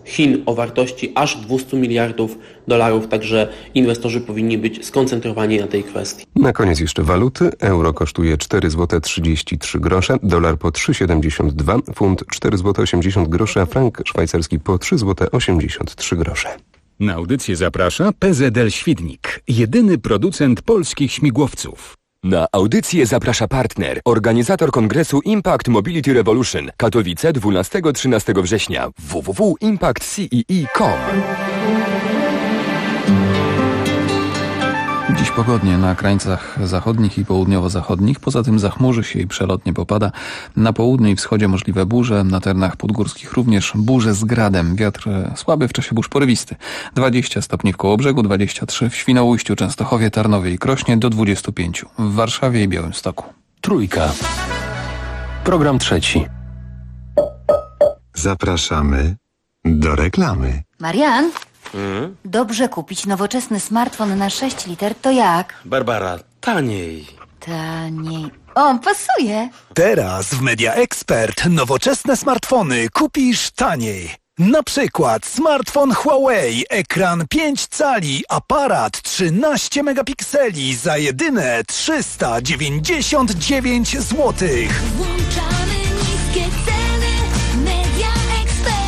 Chin o wartości aż $200 miliardów, także inwestorzy powinni być skoncentrowani na tej kwestii. Na koniec jeszcze waluty. Euro kosztuje 4 zł 33 grosze, dolar po 3,72, funt 4 zł 80 groszy, a frank szwajcarski po 3 zł 83 grosze. Na audycję zaprasza PZL Świdnik, jedyny producent polskich śmigłowców. Na audycję zaprasza partner, organizator kongresu Impact Mobility Revolution, Katowice 12-13 września, www.impactcee.com. Dziś pogodnie na krańcach zachodnich i południowo-zachodnich. Poza tym zachmurzy się i przelotnie popada. Na południu i wschodzie możliwe burze, na terenach podgórskich również burze z gradem. Wiatr słaby, w czasie burz porywisty. 20 stopni w Kołobrzegu, 23 w Świnoujściu, Częstochowie, Tarnowie i Krośnie, do 25 w Warszawie i Białymstoku. Trójka. Program trzeci. Zapraszamy do reklamy. Marian? Dobrze kupić nowoczesny smartfon na 6 liter, to jak? Barbara, taniej. Taniej. O, pasuje. Teraz w Media Expert nowoczesne smartfony kupisz taniej. Na przykład smartfon Huawei, ekran 5 cali, aparat 13 megapikseli za jedyne 399 zł. Włączamy niskie ceny. Media Expert.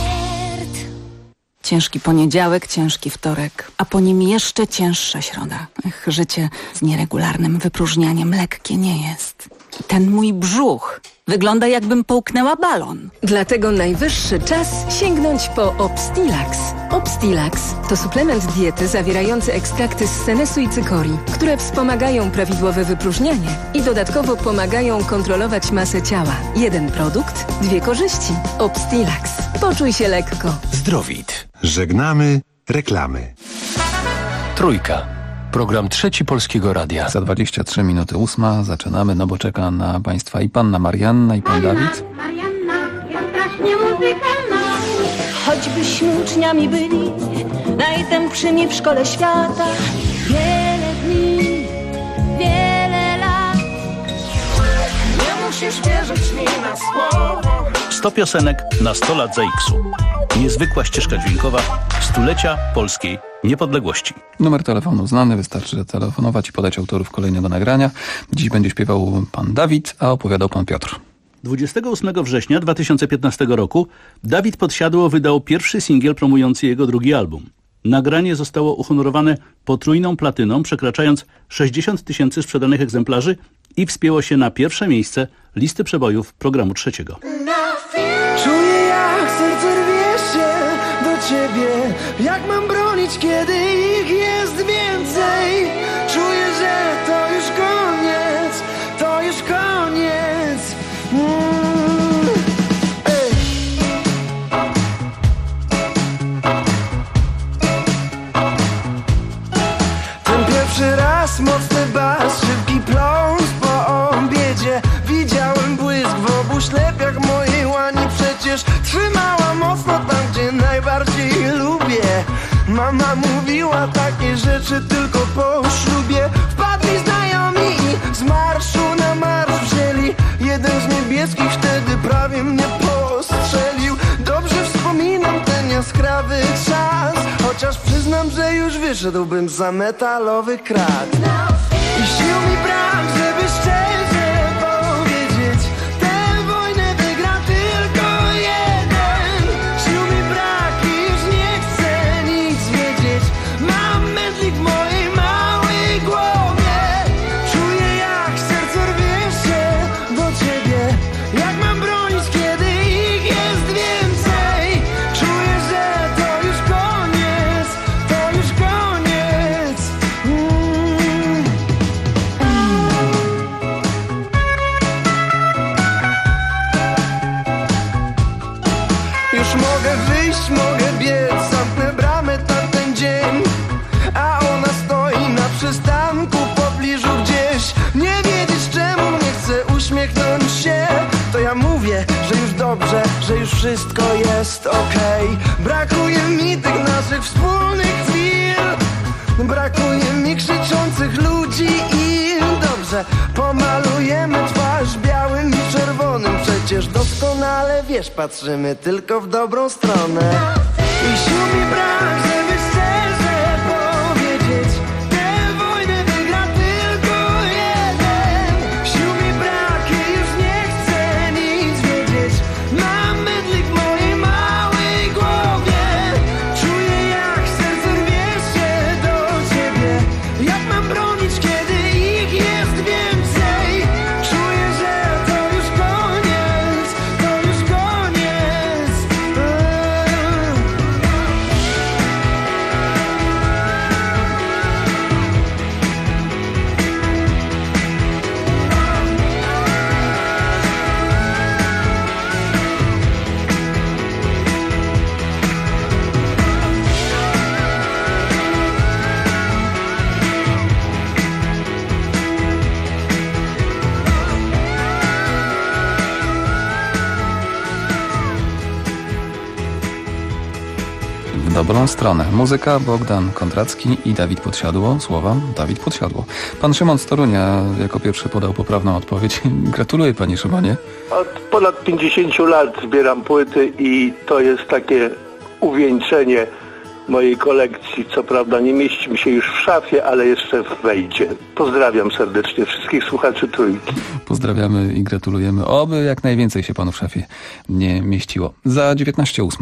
Ciężki poniedziałek, ciężki wtorek, a po nim jeszcze cięższa środa. Życie z nieregularnym wypróżnianiem lekkie nie jest. I ten mój brzuch wygląda, jakbym połknęła balon. Dlatego najwyższy czas sięgnąć po Obstilax. Obstilax to suplement diety zawierający ekstrakty z senesu i cykorii, które wspomagają prawidłowe wypróżnianie i dodatkowo pomagają kontrolować masę ciała. Jeden produkt, 2 korzyści. Obstilax. Poczuj się lekko. Zdrowit. Żegnamy reklamy. Trójka. Program trzeci Polskiego Radia. Za 23 minuty 8 zaczynamy, no bo czeka na Państwa i panna Marianna, i pan Dawid. Marianna jest strasznie muzykalna. Choćbyśmy uczniami byli najtępszymi w szkole świata. Wiele dni, wiele lat. Nie musisz wierzyć mi na słowo. 100 piosenek na 100 lat za X-u. Niezwykła ścieżka dźwiękowa stulecia polskiej niepodległości. Numer telefonu znany, wystarczy zatelefonować i podać autorów kolejnego nagrania. Dziś będzie śpiewał pan Dawid, a opowiadał pan Piotr. 28 września 2015 roku Dawid Podsiadło wydał pierwszy singiel promujący jego drugi album. Nagranie zostało uhonorowane potrójną platyną, przekraczając 60 000 sprzedanych egzemplarzy i wspięło się na pierwsze miejsce listy przebojów programu trzeciego. Czuję, jak serce rwie się do ciebie. Jak mam bronić, kiedy ich jest więcej? Czuję, że to już koniec, to już koniec. Ej. Ten pierwszy raz, mocny bas, szybki pląs po obiedzie. Widziałem błysk w obu ślepiach mojej łani. Przecież trzymała mocno tam, gdzie najbardziej lubię. Mama mówiła takie rzeczy tylko po ślubie. Wpadli znajomi i z marszu na marsz wzięli. Jeden z niebieskich wtedy prawie mnie postrzelił. Dobrze wspominam ten jaskrawy czas, chociaż przyznam, że już wyszedłbym za metalowy krat. I sił mi brak, żeby szczerze powiedzieć, tę wojnę wygra tylko jeden. Sił mi brak i już nie chcę nic wiedzieć. Mam mętlik w mojej małej głowie. Czuję, jak serce rwie się do ciebie. Jak mam bronić, kiedy ich jest więcej? Czuję, że to już koniec, to już koniec. Już mogę wyjść, mogę biec, zamknę bramę tamten dzień. A ona stoi na przystanku w pobliżu gdzieś. Nie wiedzieć czemu nie chce uśmiechnąć się. To ja mówię, że już dobrze, że już wszystko jest okej. Brakuje mi tych naszych wspólnych chwil. Brakuje mi krzyczących ludzi i dobrze, pomalujemy twarz białym i czerwonym. Przecież doskonale wiesz, patrzymy tylko w dobrą stronę. I sił mi brak, żeby szczerze powiedzieć, tę wojnę wygra tylko jeden. Sił mi brak i już nie chcę nic wiedzieć. Mam mydlik w mojej małej głowie. Czuję, jak serce rwie się do ciebie. Jak mam bronić, kiedy ich jest więcej? Czuję, że to już koniec, to już koniec. W dobrą stronę. Muzyka Bogdan Kondracki i Dawid Podsiadło. Słowa Dawid Podsiadło. Pan Szymon z Torunia jako pierwszy podał poprawną odpowiedź. Gratuluję, panie Szymonie. Od ponad 50 lat zbieram płyty i to jest takie uwieńczenie mojej kolekcji. Co prawda nie mieści mi się już w szafie, ale jeszcze wejdzie. Pozdrawiam serdecznie wszystkich słuchaczy Trójki. Pozdrawiamy i gratulujemy. Oby jak najwięcej się panu w szafie nie mieściło. Za 19:08.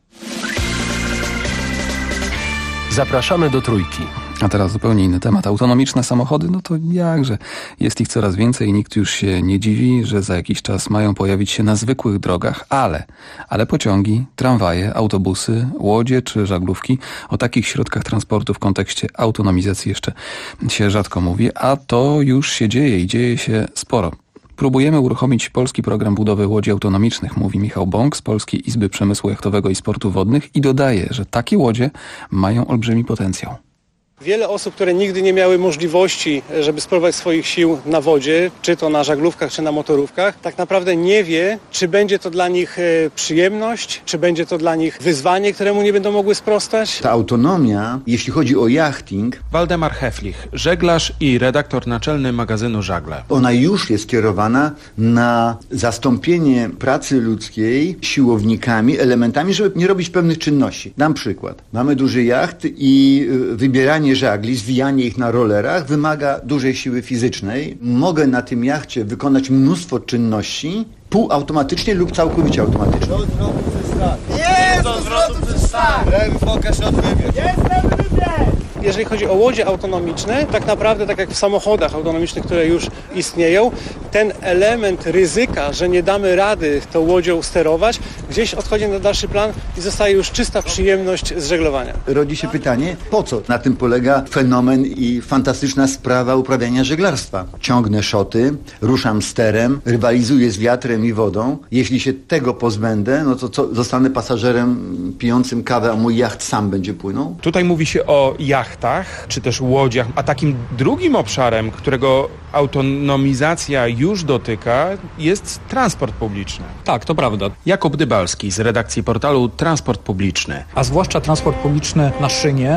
Zapraszamy do Trójki. A teraz zupełnie inny temat. Autonomiczne samochody, no to jakże. Jest ich coraz więcej i nikt już się nie dziwi, że za jakiś czas mają pojawić się na zwykłych drogach, ale pociągi, tramwaje, autobusy, łodzie czy żaglówki, o takich środkach transportu w kontekście autonomizacji jeszcze się rzadko mówi, a to już się dzieje i dzieje się sporo. Próbujemy uruchomić polski program budowy łodzi autonomicznych, mówi Michał Bąk z Polskiej Izby Przemysłu Jachtowego i Sportu Wodnych i dodaje, że takie łodzie mają olbrzymi potencjał. Wiele osób, które nigdy nie miały możliwości, żeby spróbować swoich sił na wodzie, czy to na żaglówkach, czy na motorówkach, tak naprawdę nie wie, czy będzie to dla nich przyjemność, czy będzie to dla nich wyzwanie, któremu nie będą mogły sprostać. Ta autonomia, jeśli chodzi o jachting... Waldemar Heflich, żeglarz i redaktor naczelny magazynu Żagle. Ona już jest kierowana na zastąpienie pracy ludzkiej siłownikami, elementami, żeby nie robić pewnych czynności. Dam przykład. Mamy duży jacht i wybieranie żagli, zwijanie ich na rollerach wymaga dużej siły fizycznej. Mogę na tym jachcie wykonać mnóstwo czynności półautomatycznie lub całkowicie automatycznie. Do zwrotu przez start. Jest! Do zwrotu przez start! Lewy pokaż od wybieg. Jestem wybieg! Jeżeli chodzi o łodzie autonomiczne, tak naprawdę tak jak w samochodach autonomicznych, które już istnieją, ten element ryzyka, że nie damy rady tą łodzią sterować, gdzieś odchodzi na dalszy plan i zostaje już czysta przyjemność z żeglowania. Rodzi się pytanie, po co na tym polega fenomen i fantastyczna sprawa uprawiania żeglarstwa? Ciągnę szoty, ruszam sterem, rywalizuję z wiatrem i wodą. Jeśli się tego pozbędę, no to co, zostanę pasażerem pijącym kawę, a mój jacht sam będzie płynął? Tutaj mówi się o jachtach, czy też łodziach, a takim drugim obszarem, którego autonomizacja już dotyka, jest transport publiczny. Tak, to prawda. Jakub Dybalski z redakcji portalu Transport Publiczny. A zwłaszcza transport publiczny na szynie.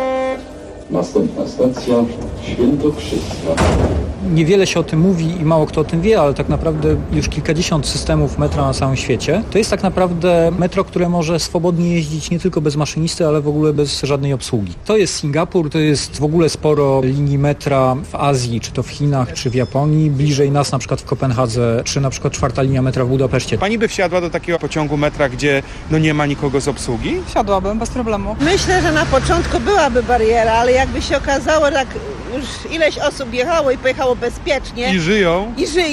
Następna stacja Świętokrzyska. Niewiele się o tym mówi i mało kto o tym wie, ale tak naprawdę już kilkadziesiąt systemów metra na całym świecie. To jest tak naprawdę metro, które może swobodnie jeździć nie tylko bez maszynisty, ale w ogóle bez żadnej obsługi. To jest Singapur, to jest w ogóle sporo linii metra w Azji, czy to w Chinach, czy w Japonii. Bliżej nas na przykład w Kopenhadze, czy na przykład 4. linia metra w Budapeszcie. Pani by wsiadła do takiego pociągu metra, gdzie nie ma nikogo z obsługi? Wsiadłabym, bez problemu. Myślę, że na początku byłaby bariera, ale jakby się okazało, że tak już ileś osób jechało i pojechało bezpiecznie. I żyją,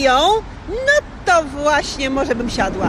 no to właśnie może bym siadła.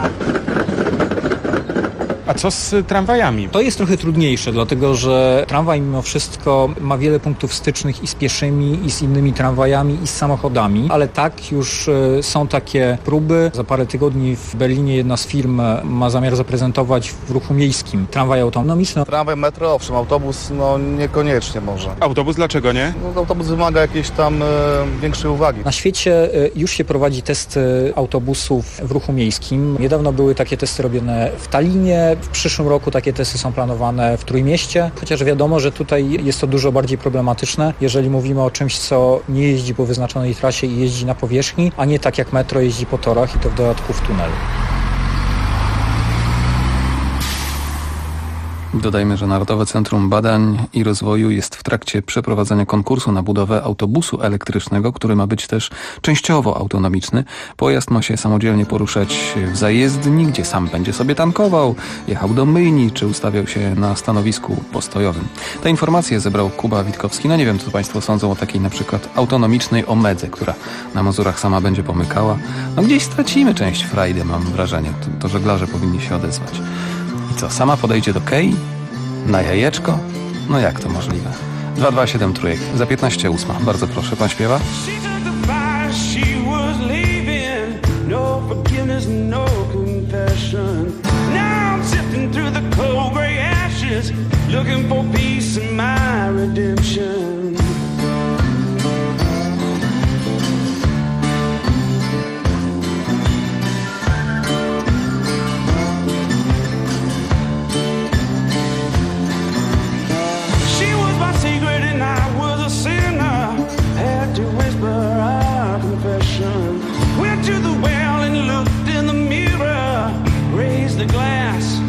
A co z tramwajami? To jest trochę trudniejsze, dlatego że tramwaj mimo wszystko ma wiele punktów stycznych i z pieszymi, i z innymi tramwajami, i z samochodami, ale tak już są takie próby. Za parę tygodni w Berlinie jedna z firm ma zamiar zaprezentować w ruchu miejskim tramwaj autonomiczny. Tramwaj, metro, owszem, autobus niekoniecznie może. Autobus dlaczego nie? Autobus wymaga jakiejś tam większej uwagi. Na świecie już się prowadzi testy autobusów w ruchu miejskim. Niedawno były takie testy robione w Tallinie. W przyszłym roku takie testy są planowane w Trójmieście, chociaż wiadomo, że tutaj jest to dużo bardziej problematyczne, jeżeli mówimy o czymś, co nie jeździ po wyznaczonej trasie i jeździ na powierzchni, a nie tak jak metro jeździ po torach i to w dodatku w tunelu. Dodajmy, że Narodowe Centrum Badań i Rozwoju jest w trakcie przeprowadzania konkursu na budowę autobusu elektrycznego, który ma być też częściowo autonomiczny. Pojazd ma się samodzielnie poruszać w zajezdni, gdzie sam będzie sobie tankował, jechał do myjni czy ustawiał się na stanowisku postojowym. Te informacje zebrał Kuba Witkowski. No nie wiem, co Państwo sądzą o takiej na przykład autonomicznej Omedze, która na Mazurach sama będzie pomykała. No gdzieś stracimy część frajdy, mam wrażenie. To żeglarze powinni się odezwać. I co, sama podejdzie do kei? Na jajeczko? No jak to możliwe? 227 trójek, za 15:08. Bardzo proszę, pan śpiewa?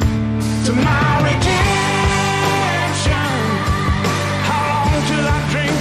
To my redemption, how long till I drink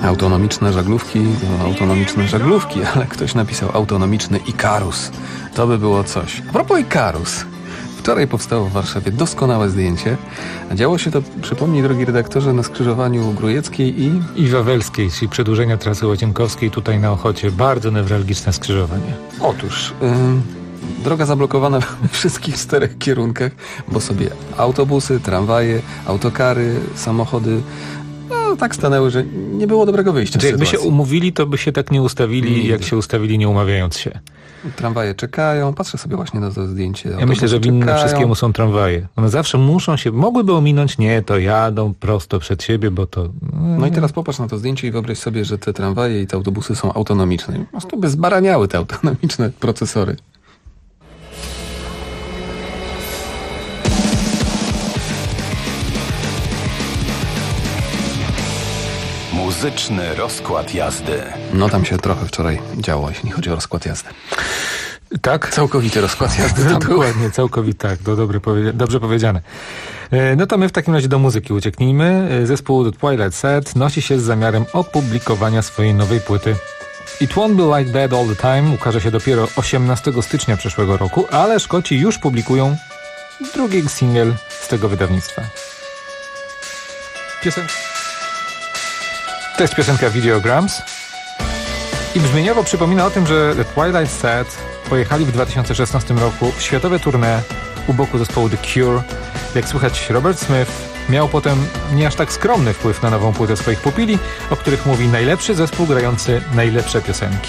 Autonomiczne żaglówki, ale ktoś napisał autonomiczny Ikarus. To by było coś. A propos Ikarus. Wczoraj powstało w Warszawie doskonałe zdjęcie. A działo się to, przypomnij drogi redaktorze, na skrzyżowaniu Grójeckiej i Wawelskiej, czyli przedłużenia trasy Łazienkowskiej tutaj na Ochocie. Bardzo newralgiczne skrzyżowanie. Otóż droga zablokowana we wszystkich 4 kierunkach, bo sobie autobusy, tramwaje, autokary, samochody tak stanęły, że nie było dobrego wyjścia. Czy jakby się umówili, to by się tak nie ustawili, jak się ustawili, nie umawiając się. Tramwaje czekają. Patrzę sobie właśnie na to zdjęcie. Ja myślę, że winne wszystkiemu są tramwaje. One zawsze mogłyby ominąć, nie, to jadą prosto przed siebie, bo to... No i teraz popatrz na to zdjęcie i wyobraź sobie, że te tramwaje i te autobusy są autonomiczne. Po prostu by zbaraniały te autonomiczne procesory. Muzyczny rozkład jazdy. No tam się trochę wczoraj działo, jeśli chodzi o rozkład jazdy. Tak? Całkowity rozkład jazdy. Dokładnie, całkowity, tak. Dobrze powiedziane. No to my w takim razie do muzyki ucieknijmy. Zespół The Twilight Sad nosi się z zamiarem opublikowania swojej nowej płyty. It Won't Be Like That All The Time ukaże się dopiero 18 stycznia przyszłego roku, ale Szkoci już publikują drugi singiel z tego wydawnictwa. To jest piosenka Videograms i brzmieniowo przypomina o tym, że The Twilight Sad pojechali w 2016 roku w światowe tournée u boku zespołu The Cure. Jak słychać, Robert Smith miał potem nie aż tak skromny wpływ na nową płytę swoich pupili, o których mówi najlepszy zespół grający najlepsze piosenki.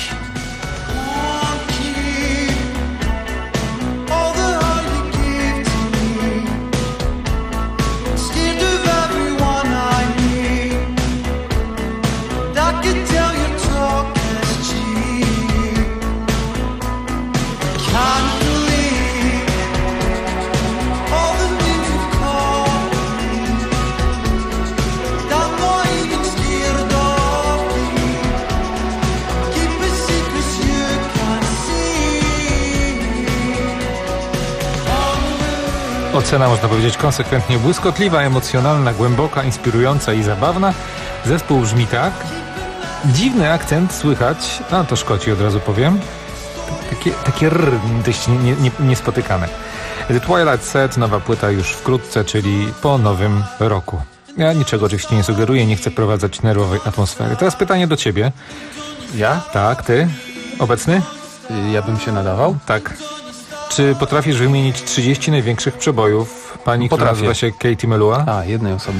Ocena, można powiedzieć, konsekwentnie błyskotliwa, emocjonalna, głęboka, inspirująca i zabawna. Zespół brzmi tak. Dziwny akcent słychać, no to Szkoci od razu powiem. Takie dość niespotykane. The Twilight Sad, nowa płyta już wkrótce, czyli po nowym roku. Ja niczego oczywiście nie sugeruję, nie chcę wprowadzać nerwowej atmosfery. Teraz pytanie do ciebie. Ja? Tak, ty? Obecny? Ja bym się nadawał? Tak. Czy potrafisz wymienić 30 największych przebojów pani, która nazywa się Katie Melua? A, jednej osoby.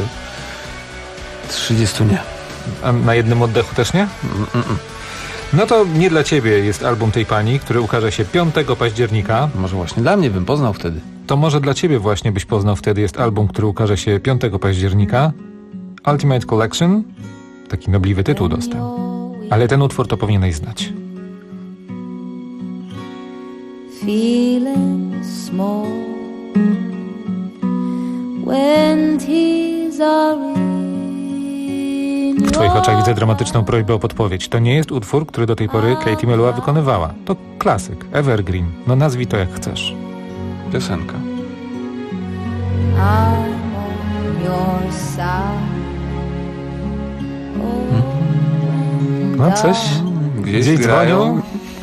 30 nie. A na jednym oddechu też nie? No to nie dla ciebie jest album tej pani, który ukaże się 5 października. Może właśnie dla mnie bym poznał wtedy. To może dla ciebie właśnie byś poznał wtedy jest album, który ukaże się 5 października. Ultimate Collection. Taki nobliwy tytuł dostał. Ale ten utwór to powinieneś znać. Feeling small when tears are in W twoich oczach widzę dramatyczną prośbę o podpowiedź. To nie jest utwór, który do tej pory Katie Melua wykonywała. To klasyk, evergreen. No nazwij to jak chcesz. Piosenka. I'm on your side. No coś? Gdzieś dzwonią?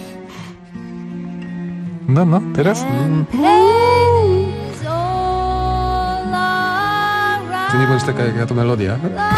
No, teraz? Ty nie bądź taka jak ja to melodia.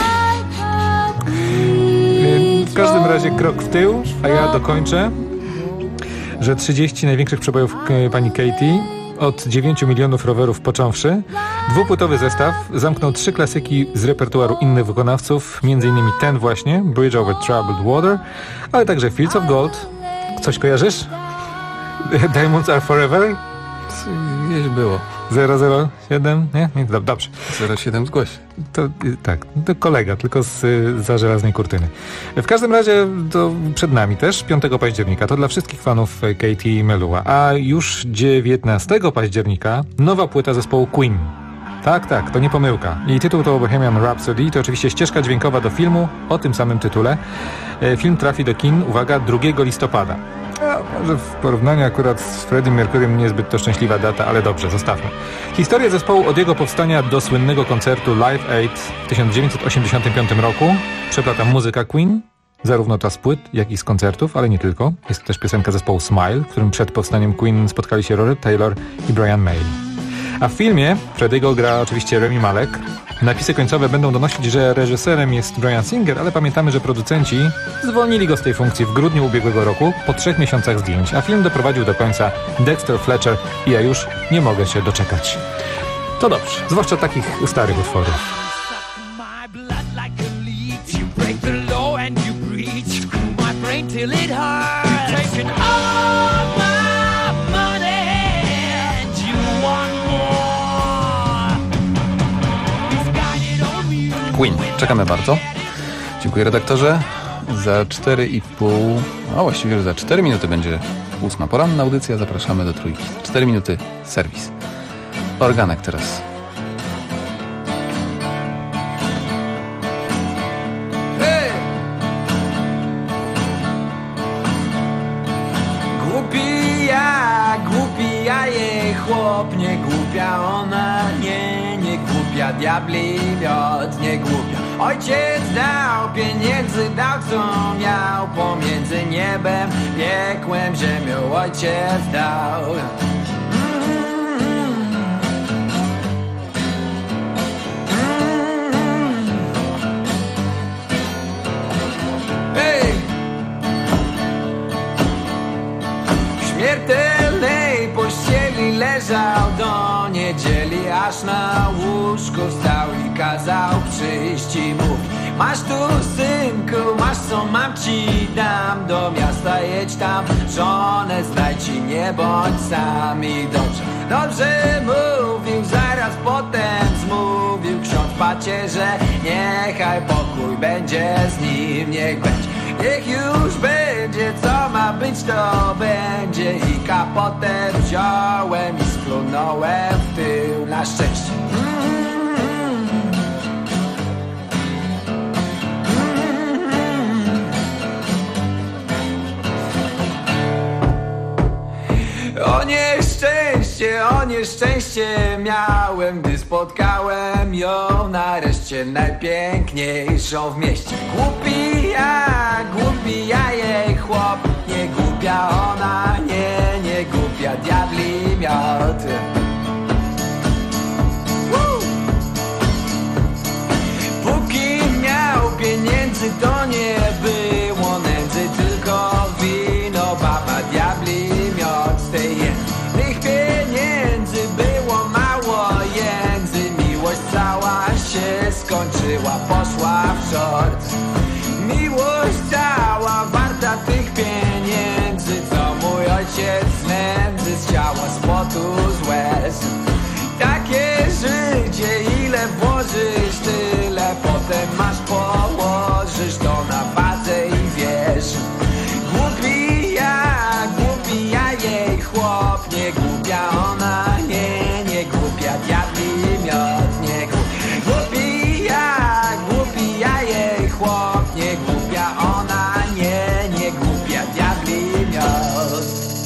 W każdym razie krok w tył, a ja dokończę, że 30 największych przebojów pani Katie, od 9 milionów rowerów począwszy. Dwupłytowy zestaw zamknął 3 klasyki z repertuaru innych wykonawców, m.in. ten właśnie, Bridge Over Troubled Water, ale także Fields of Gold. Coś Diamonds Are Forever? Gdzieś było. 007? Nie? Dobrze. 07 zgłoś. To tak, to kolega, tylko za żelaznej kurtyny. W każdym razie to przed nami też 5 października. To dla wszystkich fanów Katie Melua. A już 19 października nowa płyta zespołu Queen. Tak, to nie pomyłka. Jej tytuł to Bohemian Rhapsody, to oczywiście ścieżka dźwiękowa do filmu o tym samym tytule. Film trafi do kin, uwaga, 2 listopada. Może w porównaniu akurat z Freddie Mercurym niezbyt to szczęśliwa data, ale dobrze, zostawmy. Historię zespołu od jego powstania do słynnego koncertu Live Aid w 1985 roku przeplata muzyka Queen, zarówno ta z płyt, jak i z koncertów, ale nie tylko. Jest to też piosenka zespołu Smile, w którym przed powstaniem Queen spotkali się Roger Taylor i Brian May. A w filmie Freddiego gra oczywiście Rami Malek. Napisy końcowe będą donosić, że reżyserem jest Bryan Singer, ale pamiętamy, że producenci zwolnili go z tej funkcji w grudniu ubiegłego roku po 3 miesiącach zdjęć, a film doprowadził do końca Dexter Fletcher i ja już nie mogę się doczekać. To dobrze, zwłaszcza takich starych utworów. Queen. Czekamy bardzo. Dziękuję redaktorze. Za 4,5, a właściwie już za 4 minuty będzie 8. poranna audycja. Zapraszamy do Trójki. 4 minuty serwis. Organek teraz. Hey! Głupi ja jej chłop, nie głupia ona, nie głupia, diabli miot, nie głupia. Ojciec dał, pieniędzy dał, co miał, pomiędzy niebem, piekłem, ziemią ojciec dał. Hey! W śmiertelnej pościeli leżał do niedzieli, aż na łóżku wstał i kazał przyjść i mówi: masz tu, synku, masz co mam ci dam, do miasta jedź tam, żonę znajdź i nie bądź sam. I dobrze mówił, zaraz potem zmówił ksiądz pacierze, niechaj pokój będzie z nim, niech będzie. Niech już będzie, co ma być, to będzie. I kapotę wziąłem i splunąłem w tył, na szczęście. O nieszczęście miałem, gdy spotkałem ją nareszcie, najpiękniejszą w mieście. Głupi ja jej chłop, nie głupia ona, nie głupia, diabli miot. Póki miał pieniędzy, to nie było nędzy, tylko wino, baba, diabli miot z tej tych pieniędzy było mało jędzy, miłość cała się skończyła, poszła w short. Miłość cała warta tych pieniędzy, co mój ojciec z nędzy, z ciała, z potu, z łez. Takie życie, ile włożysz, tyle potem masz, położysz to na wadze i wiesz. Głupi ja jej chłop, nie głupia ona, nie głupia, diabli miot, nie głupi ja jej chłop, nie głupia ona, nie głupia, diabli miot.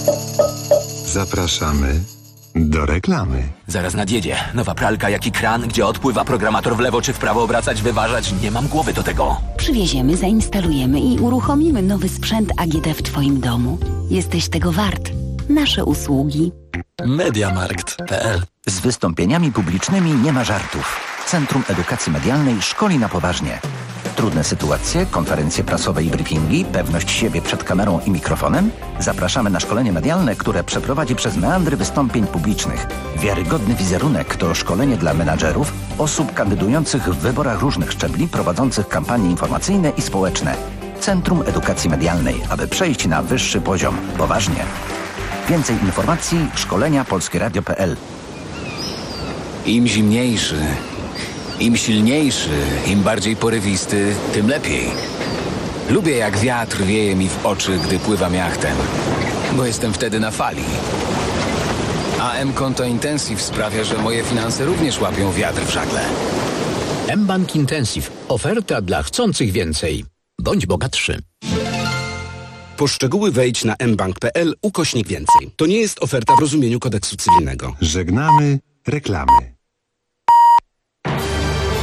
Zapraszamy do reklamy. Zaraz nadjedzie. Nowa pralka, jak i kran, gdzie odpływa programator w lewo czy w prawo, obracać, wyważać. Nie mam głowy do tego. Przywieziemy, zainstalujemy i uruchomimy nowy sprzęt AGD w Twoim domu. Jesteś tego wart. Nasze usługi. Mediamarkt.pl. Z wystąpieniami publicznymi nie ma żartów. Centrum Edukacji Medialnej szkoli na poważnie. Trudne sytuacje, konferencje prasowe i briefingi, pewność siebie przed kamerą i mikrofonem? Zapraszamy na szkolenie medialne, które przeprowadzi przez meandry wystąpień publicznych. Wiarygodny wizerunek to szkolenie dla menadżerów, osób kandydujących w wyborach różnych szczebli, prowadzących kampanie informacyjne i społeczne. Centrum Edukacji Medialnej, aby przejść na wyższy poziom. Poważnie. Więcej informacji szkolenia polskieradio.pl. Im zimniejszy, im silniejszy, im bardziej porywisty, tym lepiej. Lubię, jak wiatr wieje mi w oczy, gdy pływam jachtem, bo jestem wtedy na fali. A M-Konto Intensive sprawia, że moje finanse również łapią wiatr w żagle. M-Bank Intensive. Oferta dla chcących więcej. Bądź bogatszy. Po szczegóły wejdź na mbank.pl/więcej. To nie jest oferta w rozumieniu kodeksu cywilnego. Żegnamy reklamy.